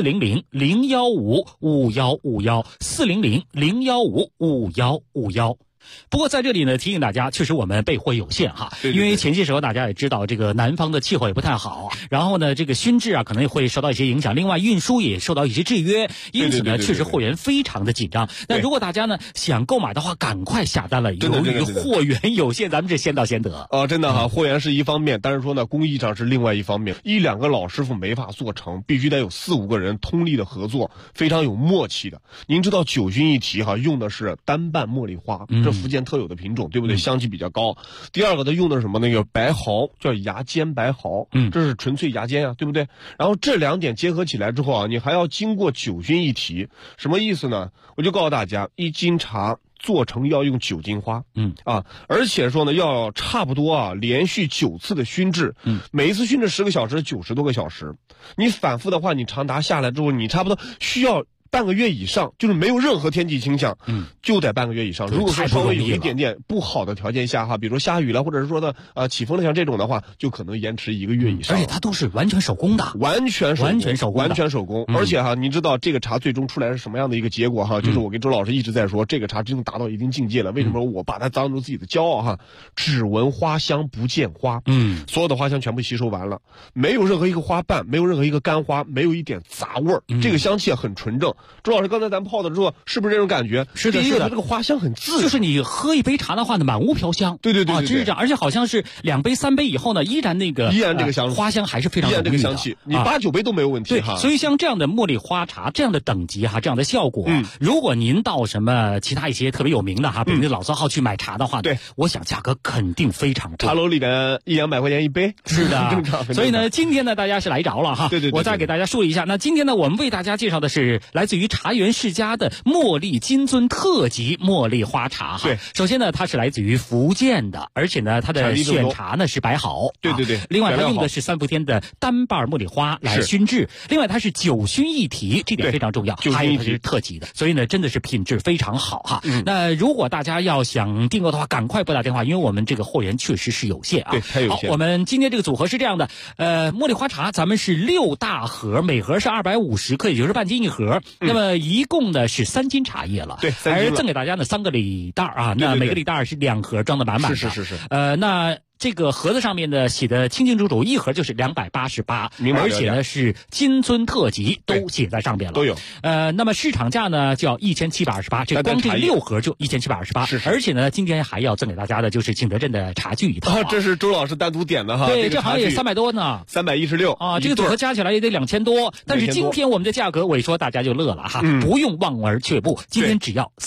400-015-5151，400-015-5151。不过在这里呢，提醒大家，确实我们备货有限哈，因为前些时候大家也知道，这个南方的气候也不太好，然后呢，这个熏制啊可能也会受到一些影响，另外运输也受到一些制约，因此呢，确实货源非常的紧张。那如果大家呢想购买的话，赶快下单了，由于货源有限，咱们是先到先得。
真的哈，货源是一方面，但是说呢，工艺上是另外一方面，1-2个老师傅没法做成，必须得有4-5个人通力的合作，非常有默契的。您知道9熏一提哈，用的是单瓣茉莉花，这福建特有的品种，对不对？香气比较高。第二个，它用的是什么？那个白毫，叫牙尖白毫，这是纯粹牙尖啊，对不对？然后这2点结合起来之后啊，你还要经过9熏一提，什么意思呢？我就告诉大家，1斤茶做成要用9斤花，而且说呢，要差不多啊，连续9次的熏制，每一次熏制10个小时，90多个小时，你反复的话，你长达下来之后，你差不多需要半个月以上，就是没有任何天气倾向，就得半个月以上。如果说稍微有一点点不好的条件下哈，比如说下雨了，或者是说的起风了，像这种的话，就可能延迟1个月以上。
而且它都是完全手工的，
完全手工。而且哈，你知道这个茶最终出来是什么样的一个结果哈？就是我跟周老师一直在说，这个茶真的达到一定境界了。为什么我把它当做自己的骄傲哈？只闻花香不见花，所有的花香全部吸收完了，没有任何一个花瓣，没有任何一个干花，没有一点杂味儿，这个香气很纯正。周老师刚才咱泡的时候，是不是这种感觉？
是的，
第一个它这个花香很自然，
就是你喝一杯茶的话呢，满屋飘香。
对，
真是这样。而且好像是2杯3杯以后呢，依然这个香花香还是非常浓郁的，
依然这个香气，你8-9杯都没有问题哈。
所以像这样的茉莉花茶这样的等级哈，这样的效果，如果您到什么其他一些特别有名的哈，比如老字号去买茶的话，对，我想价格肯定非常贵。
茶楼里的100-200块钱一杯，
是的，
正常。
所以呢，今天呢，大家是来着了哈。
对，
我再给大家说一下，那今天呢，我们为大家介绍的是来自于茶园世家的茉莉金樽特级茉莉花茶哈。
对，
首先呢，它是来自于福建的，而且呢，它的选茶呢是白毫。
对。
另外，它用的是3伏天的单瓣茉莉花来熏制。另外，它是9熏一提，这点非常重要。还有它是特级的，所以呢，真的是品质非常好哈。那如果大家要想订购的话，赶快拨打电话，因为我们这个货源确实是有限啊。
对，太有限。
好，我们今天这个组合是这样的，茉莉花茶咱们是6大盒，每盒是250克，也就是半斤一盒。那么一共呢是3斤茶叶了。
对，
而赠给大家呢3个礼袋啊，那每个礼袋是2盒装的满满的。
是。
那这个盒子上面呢写的清清楚楚，一盒就是288，而且呢是金樽特级，都写在上边了，
都有。
那么市场价呢就要1728，这光这6盒就1728，而且呢今天还要赠给大家的就是景德镇的茶具一套。
这是周老师单独点的哈。
对，这好像也300多呢
，316
啊，这个组合加起来也得2000多。但是今天我们的价格，我一说大家就乐了哈，不用望而却步，今天只要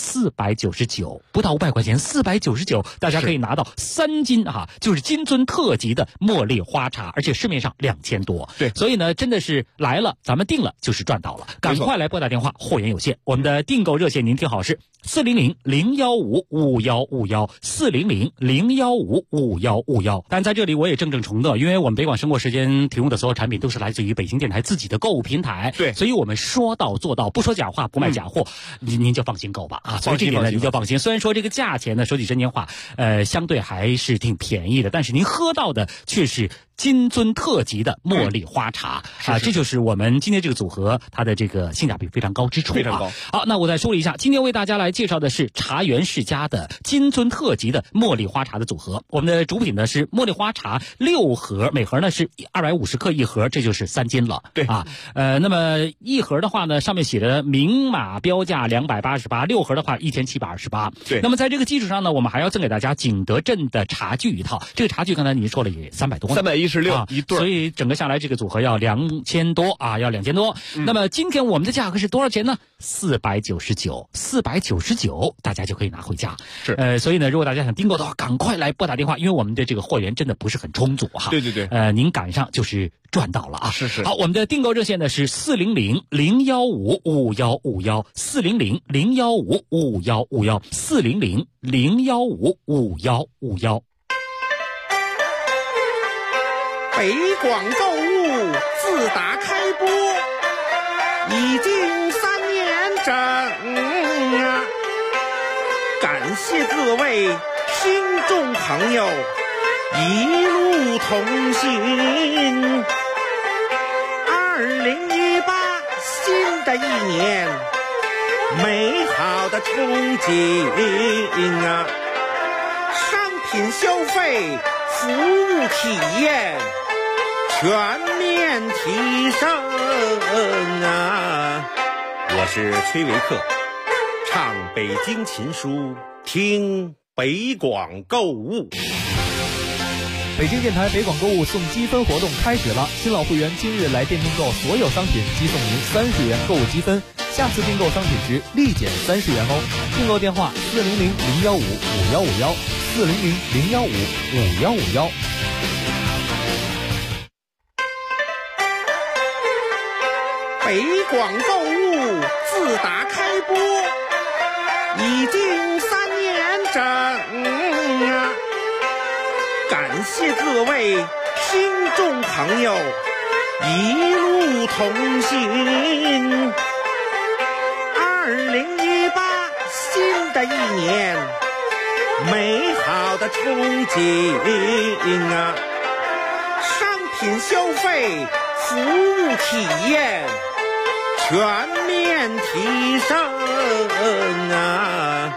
499，不到500块钱，499，大家可以拿到3斤哈，就是金樽特级的茉莉花茶，而且市面上2000多。
对，
所以呢，真的是来了，咱们定了就是赚到了，赶快来拨打电话，货源有限。我们的订购热线您听好是400-015-5151，400-015-5151。但在这里我也郑重承诺，因为我们北广生活时间提供的所有产品都是来自于北京电台自己的购物平台，
对，
所以我们说到做到，不说假话，不卖假货，您就放心购吧啊！所以这点呢，您就放心。虽然说这个价钱呢，说句真心话，相对还是挺便宜的，但是您喝到的却是金樽特级的茉莉花茶啊，这就是我们今天这个组合它的这个性价比非常高之处，
非常高。
好，那我再说一下，今天为大家来介绍的是茶园世家的金樽特级的茉莉花茶的组合。我们的主品呢是茉莉花茶6盒，每盒呢是250克一盒，这就是3斤了。
对
啊，那么一盒的话呢，上面写的明码标价288，6盒的话1728。
对，
那么在这个基础上呢，我们还要赠给大家景德镇的茶具一套。这个茶具刚才您说了也300多呢。
76一对，
所以整个下来这个组合要2000多啊，要2000多。那么今天我们的价格是多少钱呢？499，大家就可以拿回家。
是，
所以呢，如果大家想订购的话，赶快来拨打电话，因为我们的这个货源真的不是很充足哈。
对对对，
您赶上就是赚到了啊。
是。
好，我们的订购热线呢是400-015-5151，400-015-5151，400-015-5151。
北广购物自打开播已经3年整啊，感谢各位听众朋友一路同行。2018新的一年，美好的憧憬啊，商品消费、服务体验全面提升啊！我是崔维克，唱北京琴书，听北广购物。
北京电台北广购物送积分活动开始了，新老会员今日来店订购所有商品，即送您30元购物积分，下次订购商品时立减30元哦。订购电话400-015-5151，400-015-5151。
北广购物自打开播已经3年整啊，感谢各位听众朋友一路同行。2018新的一年，美好的憧憬啊，商品消费、服务体验全面提升啊！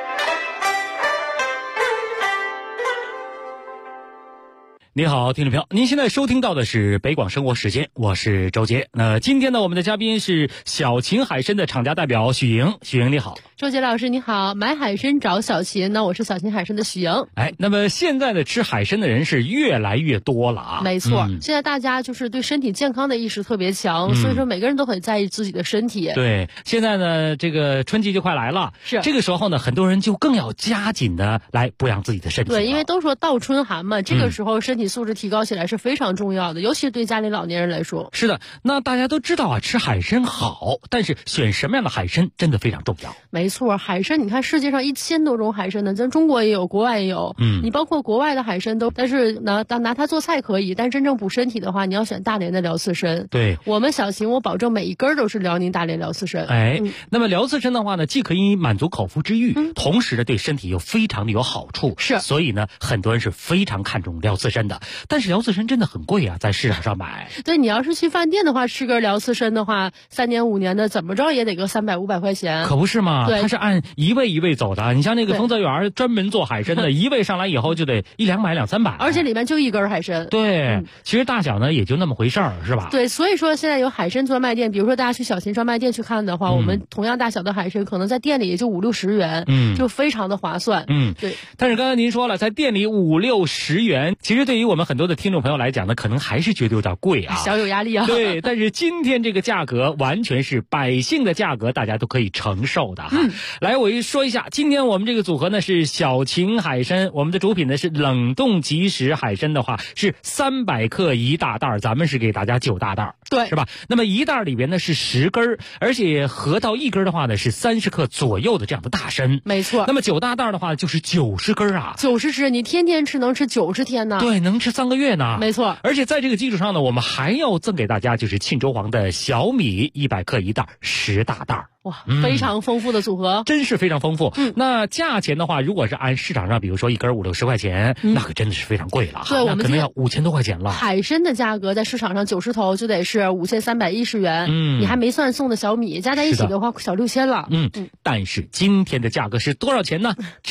你好，听众朋友，您现在收听到的是北广生活时间，我是周杰。今天呢，我们的嘉宾是小秦海参的厂家代表许莹。许莹你好。
周杰老师你好，买海参找小秦，那我是小秦海参的许莹。
那么现在呢，吃海参的人是越来越多了啊。
没错，现在大家就是对身体健康的意识特别强，所以说每个人都很在意自己的身体。
对，现在呢，这个春季就快来了，
是
这个时候呢，很多人就更要加紧的来补养自己的身体。
对，因为都说倒春寒嘛，这个时候身体素质提高起来是非常重要的，尤其是对家里老年人来说。
是的，那大家都知道啊，吃海参好，但是选什么样的海参真的非常重要。
没错，海参你看世界上1000多种海参呢，咱中国也有，国外也有。你包括国外的海参都，但是拿它做菜可以，但真正补身体的话，你要选大连的辽刺参。
对，
我们小秦，我保证每一根都是辽宁大连辽刺参。
那么辽刺参的话呢，既可以满足口腹之欲，同时呢对身体又非常的有好处。
是，
所以呢，很多人是非常看重辽刺参的。但是辽刺参真的很贵啊，在市场上买。
对，你要是去饭店的话，吃根辽刺参的话，3年5年的，怎么着也得个300、500块钱。
可不是嘛？
对，
它是按一位一位走的。你像那个丰泽园专门做海参的，一位上来以后就得100-200、200-300，
而且里面就一根海参。
对，其实大小呢也就那么回事儿，是吧？
对，所以说现在有海参专卖店，比如说大家去小秦专卖店去看的话，我们同样大小的海参，可能在店里也就50-60元，就非常的划算。对。
但是刚才您说了，在店里50-60元，其实对于我们很多的听众朋友来讲呢，可能还是觉得有点贵啊，
小有压力啊。
对，但是今天这个价格完全是百姓的价格，大家都可以承受的哈。来，我说一下，今天我们这个组合呢是小秦海参，我们的主品呢是冷冻即食海参的话是300克1大袋，咱们是给大家9大袋，
对，
是吧？那么1袋里边呢是10根，而且合到1根的话呢是30克左右的这样的大参，
没错。
那么9大袋的话就是90根啊
，90只，你天天吃能吃90天呢？
对，能吃3个月呢。
没错。
而且在这个基础上呢，我们还要赠给大家就是沁州黄的小米100克1袋，10大袋。
哇，非常丰富的组合，
真是非常丰富。那价钱的话，如果是按市场上，比如说1根50-60块钱，那可真的是非常贵了。
对，我们
可能要5000多块钱了。
海参的价格在市场上90头就得是5310元，你还没算送的小米，加在一起的话小6000了。
但是今天的价格是多少钱呢？只要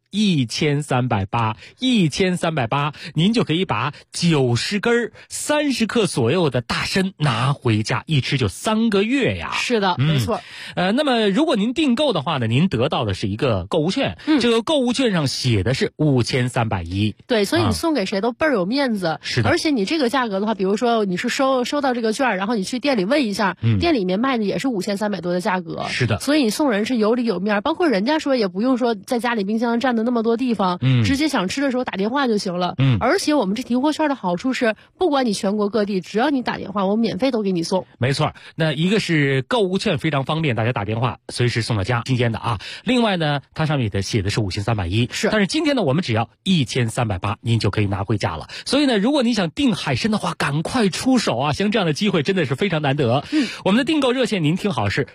1380，1380，您就可以把90根30克左右的大参拿回家，一吃就3个月呀。
是的，没错。
那么如果您订购的话呢，您得到的是一个购物券，这个购物券上写的是5310。
对，所以你送给谁都倍儿有面子。
是的。
而且你这个价格的话，比如说你是收到这个券，然后你去店里问一下，店里面卖的也是5300多的价格。
是的。
所以你送人是有里有面，包括人家说也不用说在家里冰箱占的那么多地方，直接想吃的时候打电话就行了。而且我们这提货券的好处是，不管你全国各地，只要你打电话，我免费都给你送。
没错，那一个是购物券非常方便，大家打电话随时送到家，新鲜的啊。另外呢，它上面写的是5310，
是。
但是今天呢，我们只要1380，您就可以拿回家了。所以呢，如果你想订海参的话，赶快出手啊！像这样的机会真的是非常难得。我们的订购热线您听好是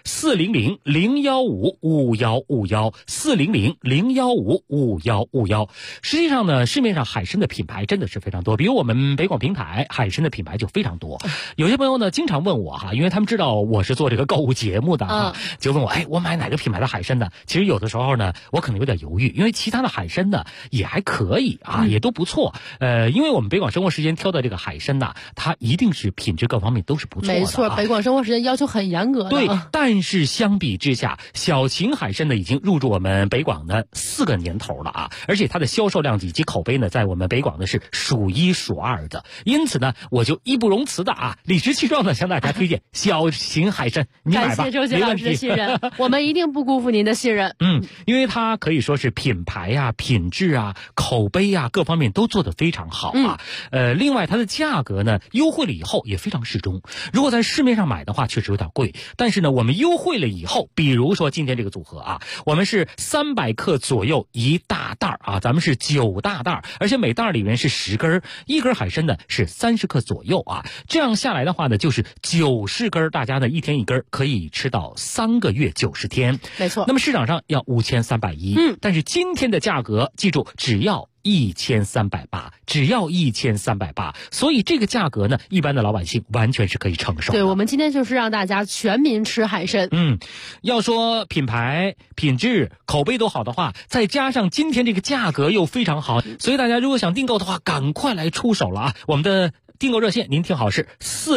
400-015-5151，400-015-5151。实际上呢，市面上海参的品牌真的是非常多，比如我们北广平台海参的品牌就非常多。有些朋友呢经常问我哈，因为他们知道我是做这个购物节目的就问我，我买哪个品牌的海参呢？其实有的时候呢，我可能有点犹豫，因为其他的海参呢也还可以啊，也都不错。因为我们北广生活时间挑的这个海参呢，它一定是品质各方面都是不错的。
没错，北广生活时间要求很严格的。
对，但是相比之下，小秦海参呢已经入驻我们北广的4个年头了啊，而且它的销售量以及口碑呢，在我们北广呢是数1数2的。因此呢，我就义不容辞的理直气壮的向大家推荐小秦海参，你买吧，
感谢周杰老师的信任，我们一定不辜负您的信任。
因为它可以说是品牌啊、品质啊、口碑啊各方面都做得非常好啊。另外它的价格呢优惠了以后也非常适中。如果在市面上买的话，确实有点贵，但是呢，我们优惠了以后，比如说今天这个组合啊，我们是300克左右一大袋啊，咱们是9大袋，而且每袋里面是10根，一根海参呢是30克左右啊。这样下来的话呢，就是90根，大家呢一天一根，可以吃到3个月90天。
没错。
那么市场上要5310，但是今天的价格，记住只要1380，只要1380，所以这个价格呢，一般的老百姓完全是可以承受的。
对，我们今天就是让大家全民吃海参。
要说品牌、品质、口碑都好的话，再加上今天这个价格又非常好，所以大家如果想订购的话，赶快来出手了啊！我们的订购热线您听好是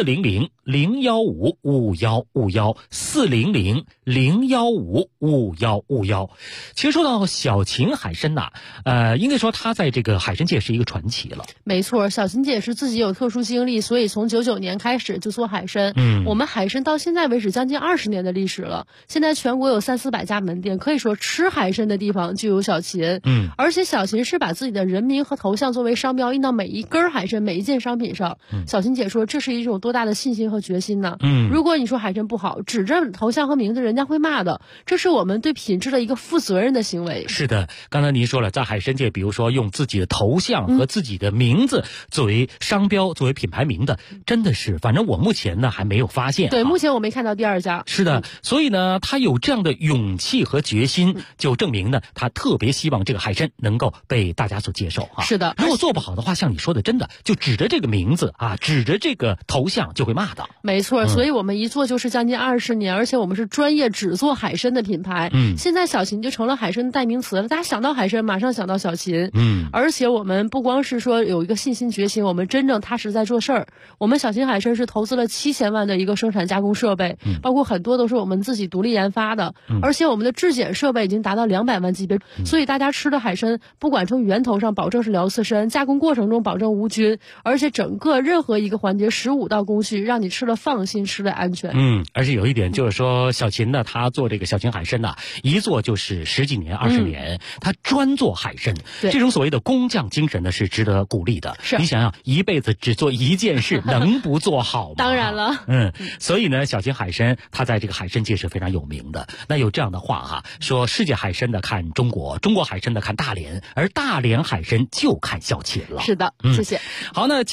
400-015-5151，400-015-5151。其实说到小秦海参呐，应该说他在这个海参界是一个传奇了。
没错，小秦姐是自己有特殊经历，所以从99年开始就做海参。我们海参到现在为止将近20年的历史了，现在全国有300-400家门店，可以说吃海参的地方就有小秦。而且小秦是把自己的人名和头像作为商标印到每一根海参、每一件商品上。小秦姐说，这是一种多大的信心和决心呢？如果你说海参不好，指着头像和名字，人家会骂的。这是我们对品质的一个负责任的行为。
是的，刚才您说了，在海参界，比如说用自己的头像和自己的名字作为商标、作为品牌名的，真的是，反正我目前呢还没有发现。
对，目前我没看到第2家。
是的，所以呢，他有这样的勇气和决心，就证明呢，他特别希望这个海参能够被大家所接受啊。
是的，
如果做不好的话，像你说的，真的就指着这个名字啊，指着这个头像就会骂的。
没错，所以我们一做就是将近20年，而且我们是专业只做海参的品牌。现在小秦就成了海参的代名词了，大家想到海参马上想到小秦。而且我们不光是说有一个信心决心，我们真正踏实在做事儿。我们小秦海参是投资了7000万的一个生产加工设备，包括很多都是我们自己独立研发的，而且我们的质检设备已经达到200万级别，所以大家吃的海参不管从源头上保证是辽刺参，加工过程中保证无菌，而且整个任何一个环节15道工序，让你吃了放心，吃了安全。
而且有一点就是说，小秦呢，他做这个小秦海参呢，一做就是10几年、20年，他专做海参，这种所谓的工匠精神呢，是值得鼓励的。
是，
你想想，一辈子只做一件事，能不做好吗？
当然了。
所以呢，小秦海参他在这个海参界是非常有名的。那有这样的话哈，说世界海参的看中国，中国海参的看大连，而大连海参就看小秦了。
是的，谢谢。
好，那今天呢，我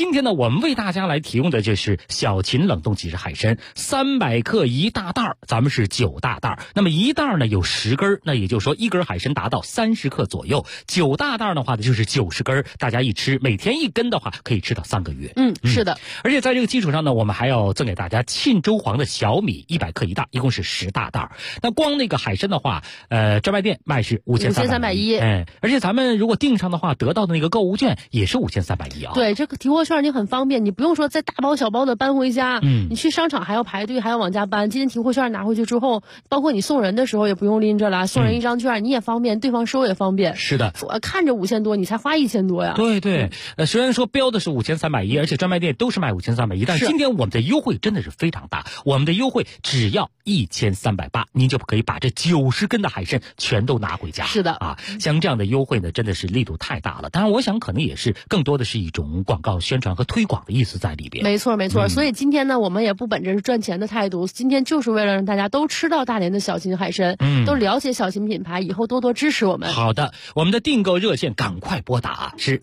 我们为大家来提供的就是小秦冷冻即食海参，300克一大袋，咱们是9大袋。那么一袋呢有10根，那也就是说一根海参达到30克左右，9大袋的话呢就是90根，大家一吃，每天1根的话可以吃到3个月。
是的。
而且在这个基础上呢，我们还要赠给大家沁州黄的小米100克一袋，一共是10大袋。那光那个海参的话，专卖店卖是5310，而且咱们如果订上的话，得到的那个购物券也是5310啊。
对，这个提货券你很方便，你不用说再大包小包的搬回家，你去商场还要排队，还要往家搬。今天提货券拿回去之后，包括你送人的时候也不用拎着了，送人一张券你也方便，对方收也方便。
是的，
我看着5000多，你才花1000多呀。
对对，虽然说标的是5310，而且专卖店都是卖5310，但是今天我们的优惠真的是非常大，我们的优惠只要1380，您就可以把这90根的海参全都拿回家。
是的
啊，像这样的优惠呢，真的是力度太大了。当然，我想可能也是更多的是一种广告宣传和推广的意思在里边。
没错没错，所以今天呢，我们也不本着是赚钱的态度，今天就是为了让大家都吃到大连的小秦海参，都了解小秦品牌，以后多多支持我们。
好的，我们的订购热线赶快拨打是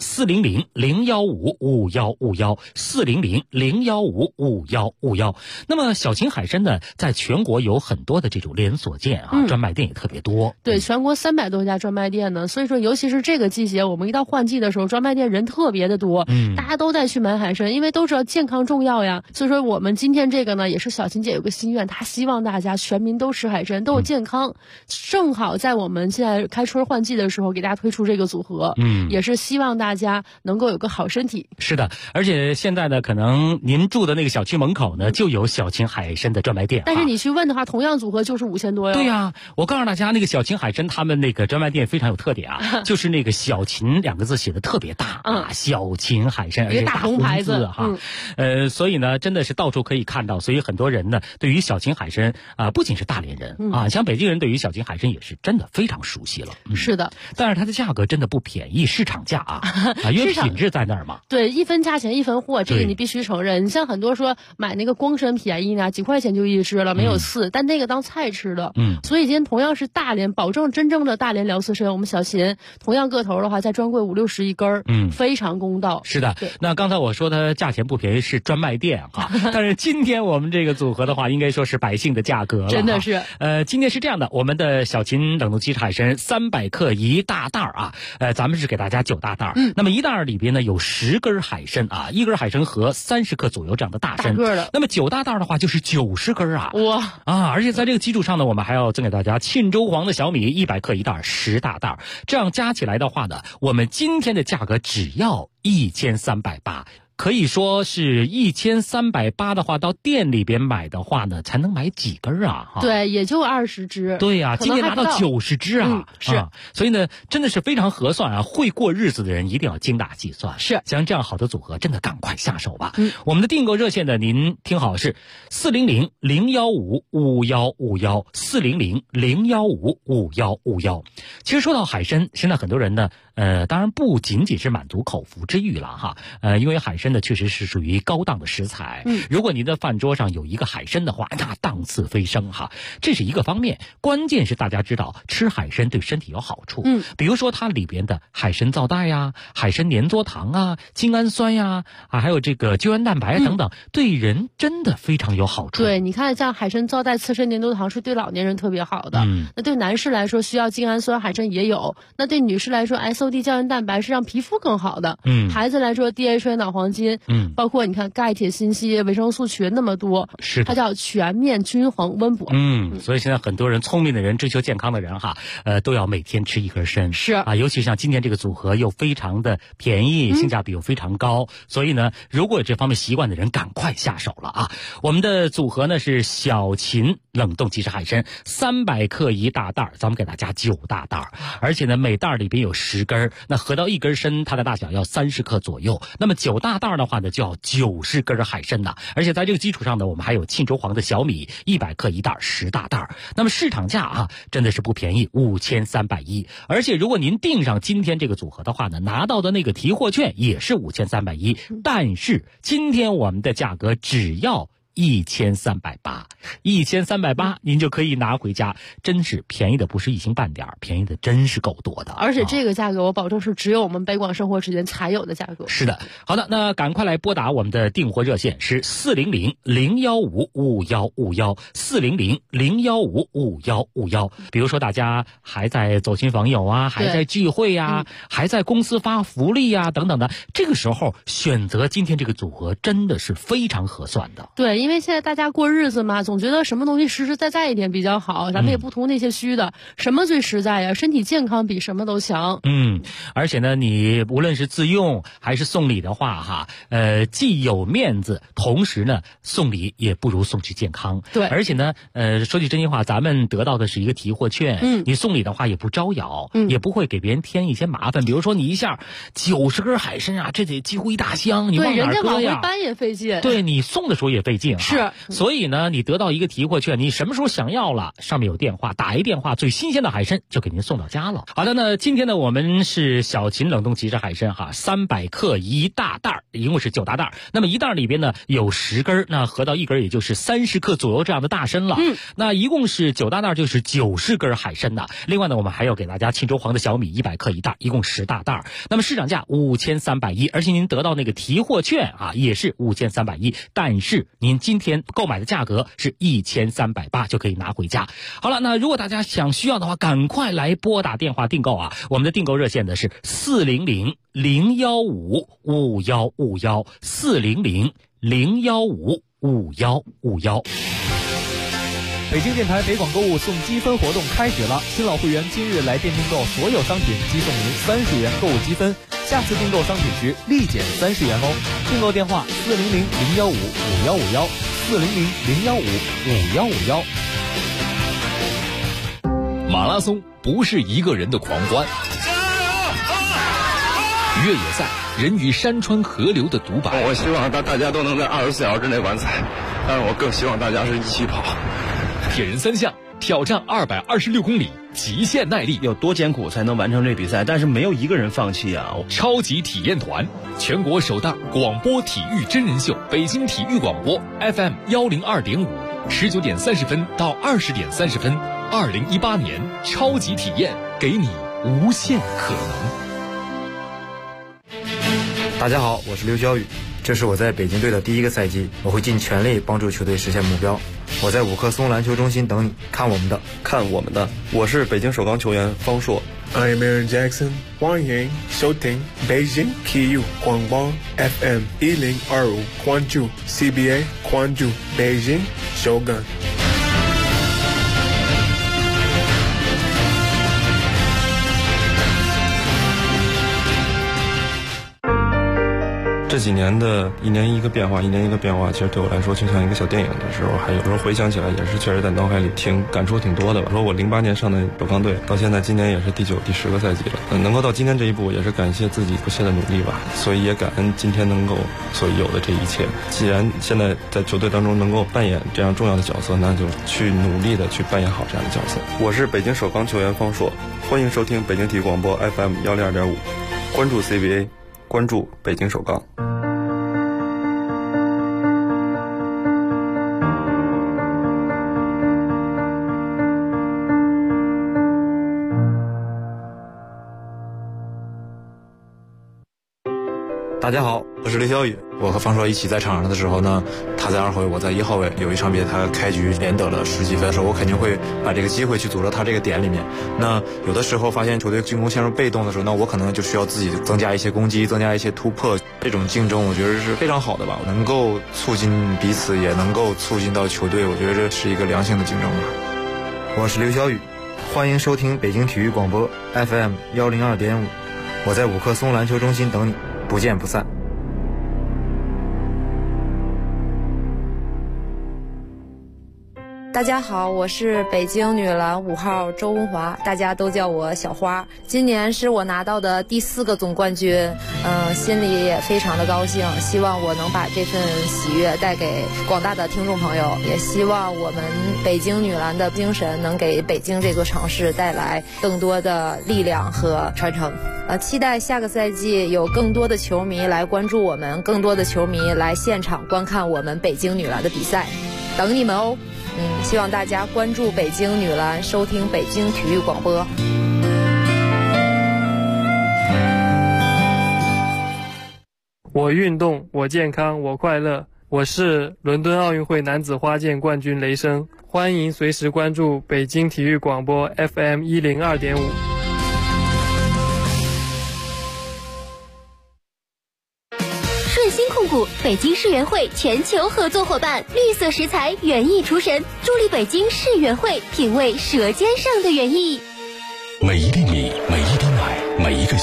400-015-5151，400-015-5151。那么小秦海参呢，在全国有很多的这种连锁店啊，专卖店也特别多。
对，全国300多家专卖店呢，所以说尤其是这个季节，我们一到换季的时候，专卖店人特别的多，大家都在去买海参，因为都知道健康重要呀。所以说我们今天这个呢，也是小秦姐有个心愿，她希望大家全民都吃海参，都有健康。正好在我们现在开春换季的时候，给大家推出这个组合，也是希望大家能够有个好身体。
是的，而且现在呢，可能您住的那个小区门口呢，就有小秦海参的专卖店，
但是你去问的话，同样组合就是5000多哟。
对呀，我告诉大家，那个小秦海参他们那个专卖店非常有特点啊，就是那个小秦2个字写的特别大啊，小秦海参，而且大红牌子哈，所以呢，真的是到处可以看到，所以很多人呢，对于小秦海参啊，不仅是大连人啊，像北京人对于小秦海参也是真的非常熟悉了。
是的，
但是它的价格真的不便宜，市场价啊，因为品质在那儿嘛。
对，一分价钱一分货，这个你必须承认。你像很多说买那个光参便宜呢，几块钱就一只了，没有刺，但那个当菜吃的。所以今天同样是大连，保证真正的大连辽刺参，我们小秦同样个头的话，在专柜50-60一根，非常公道。
是的，那刚才我说它价钱不便宜是专卖店哈，但是今天我们这个组合的话，应该说是百姓的价格了。
真的是。
今天是这样的，我们的小秦冷冻即食海参300克一大袋啊，咱们是给大家9大袋，那么一袋里边呢有10根海参啊，一根海参和30克左右这样的大参，那么9大袋的话就是90根啊，哇啊！而且在这个基础上呢，我们还要赠给大家沁州黄的小米100克一袋，10大袋，这样加起来的话呢，我们今天的价格只要1380。可以说是1380的话，到店里边买的话呢，才能买几根啊？
对，也就20只。
对呀，今天拿到90只啊，
是，
所以呢，真的是非常合算啊！会过日子的人一定要精打细算。
是，
像这样好的组合，真的赶快下手吧。我们的订购热线呢，您听好是400-015-5151，400-015-5151。其实说到海参，现在很多人呢，当然不仅仅是满足口腹之欲了哈，因为海参呢确实是属于高档的食材，如果您的饭桌上有一个海参的话，那档次飞升哈，这是一个方面。关键是大家知道吃海参对身体有好处，比如说它里边的海参皂带呀、海参粘唑糖啊、精氨酸呀还有这个胶原蛋白等等，对人真的非常有好处。
对，你看像海参皂带、刺参粘唑糖是对老年人特别好的，那对男士来说需要精氨酸，海参也有；那对女士来说 SOD 胶原蛋白是让皮肤更好的，孩子来说 DHA 脑黄金，包括你看钙、铁、锌、硒、维生素群那么多，
是
它叫全面均衡温补。
所以现在很多人聪明的人、追求健康的人哈，都要每天吃一根参。
是
啊，尤其像今天这个组合又非常的便宜，性价比又非常高，所以呢，如果有这方面习惯的人，赶快下手了啊！我们的组合呢是小秦冷冻即食海参300克一大袋，咱们给大家9大袋，而且呢每袋里边有10根，那合到一根参，它的大小要30克左右。那么9大袋的话呢，就要90根海参呐，而且在这个基础上呢，我们还有沁州黄的小米100克一袋，10大袋。那么市场价啊，真的是不便宜，5310。而且如果您订上今天这个组合的话呢，拿到的那个提货券也是5310。但是今天我们的价格只要 1380，1380，您就可以拿回家，真是便宜的不是一星半点，便宜的真是够多的。
而且这个价格我保证是只有我们北广生活时间才有的价格。
是的，好的，那赶快来拨打我们的订货热线是400-015-5151，400-015-5151。比如说大家还在走亲访友啊，还在聚会啊，还在公司发福利啊等等的，这个时候选择今天这个组合真的是非常合算的。
对，因为现在大家过日子嘛，总觉得什么东西实实在在一点比较好，咱们也不图那些虚的，什么最实在呀？身体健康比什么都强。
而且呢，你无论是自用还是送礼的话哈，既有面子，同时呢送礼也不如送去健康。
对，
而且呢，说句真心话，咱们得到的是一个提货券，你送礼的话也不招摇，也不会给别人添一些麻烦。比如说你一下90根海参啊，这得几乎一大箱，你往哪儿搁呀？
对，人家往回搬也费劲。
对，你送的时候也费劲。
是，
所以呢，你得到一个提货券，你什么时候想要了，上面有电话，打一电话，最新鲜的海参就给您送到家了。好的，那今天呢，我们是小秦冷冻即食海参哈，300克一大袋，一共是9大袋。那么一袋里边呢有10根，那合到一根也就是30克左右这样的大参了。那一共是9大袋，就是90根海参呐。另外呢，我们还要给大家沁州黄的小米100克一袋，一共10大袋。那么市场价5310，而且您得到那个提货券啊，也是5310，但是您今天购买的价格是1380就可以拿回家。好了，那如果大家需要的话，赶快来拨打电话订购啊！我们的订购热线呢是400-015-5151，400-015-5151。
北京电台北广购物送积分活动开始了，新老会员今日来店订购所有商品即送您30元购物积分，下次订购商品时立减30元哦。订购电话400-015-5151，400-015-5151。
马拉松不是一个人的狂欢，越野赛人与山川河流的独白。
我希望大家都能在24小时之内完赛，但是我更希望大家是一起跑。
铁人3项挑战226公里，极限耐力，
有多艰苦才能完成这比赛？但是没有一个人放弃啊！
超级体验团，全国首档广播体育真人秀，北京体育广播 FM 102.5，19点30分到20点30分，2018年超级体验，给你无限可能。
大家好，我是刘晓宇，这是我在北京队的第一个赛季，我会尽全力帮助球队实现目标。我在五棵松篮球中心等你，看我们的。
我是北京首钢球员方硕。
I'm Aaron Jackson， 欢迎收听北京体育广播 FM 1025，关注 CBA， 关注北京首钢。
这几年的一年一个变化，其实对我来说就像一个小电影的时候，还有时候回想起来也是确实在脑海里感触挺多的吧。说我08年上的首钢队，到现在今年也是第9、第10个赛季了，能够到今天这一步，也是感谢自己不懈的努力吧。所以也感恩今天能够所有的这一切。既然现在在球队当中能够扮演这样重要的角色，那就去努力的去扮演好这样的角色。
我是北京首钢球员方硕，欢迎收听北京体育广播 FM 102.5，关注 CBA， 关注北京首钢。
大家好，我是刘晓宇。我和方硕一起在场上的时候呢，他在2号位，我在1号位。有一场比赛他开局连得了10几分的时候，我肯定会把这个机会去组到他这个点里面。那有的时候发现球队进攻陷入被动的时候，那我可能就需要自己增加一些攻击，增加一些突破。这种竞争我觉得是非常好的吧，能够促进彼此，也能够促进到球队，我觉得这是一个良性的竞争吧。我是刘晓宇，欢迎收听北京体育广播 FM 102.5，我在五棵松篮球中心等你，不见不散。
大家好，我是北京女篮5号周文华，大家都叫我小花。今年是我拿到的第4个总冠军，心里也非常的高兴，希望我能把这份喜悦带给广大的听众朋友，也希望我们北京女篮的精神能给北京这座城市带来更多的力量和传承。期待下个赛季有更多的球迷来关注我们，更多的球迷来现场观看我们北京女篮的比赛，等你们哦。希望大家关注北京女篮，收听北京体育广播。
我运动，我健康，我快乐。我是伦敦奥运会男子花剑冠军雷声，欢迎随时关注北京体育广播 FM 102.5。
顺心控股北京世园会全球合作伙伴，绿色食材园艺厨神，助力北京世园会品味舌尖上的园艺。
每一粒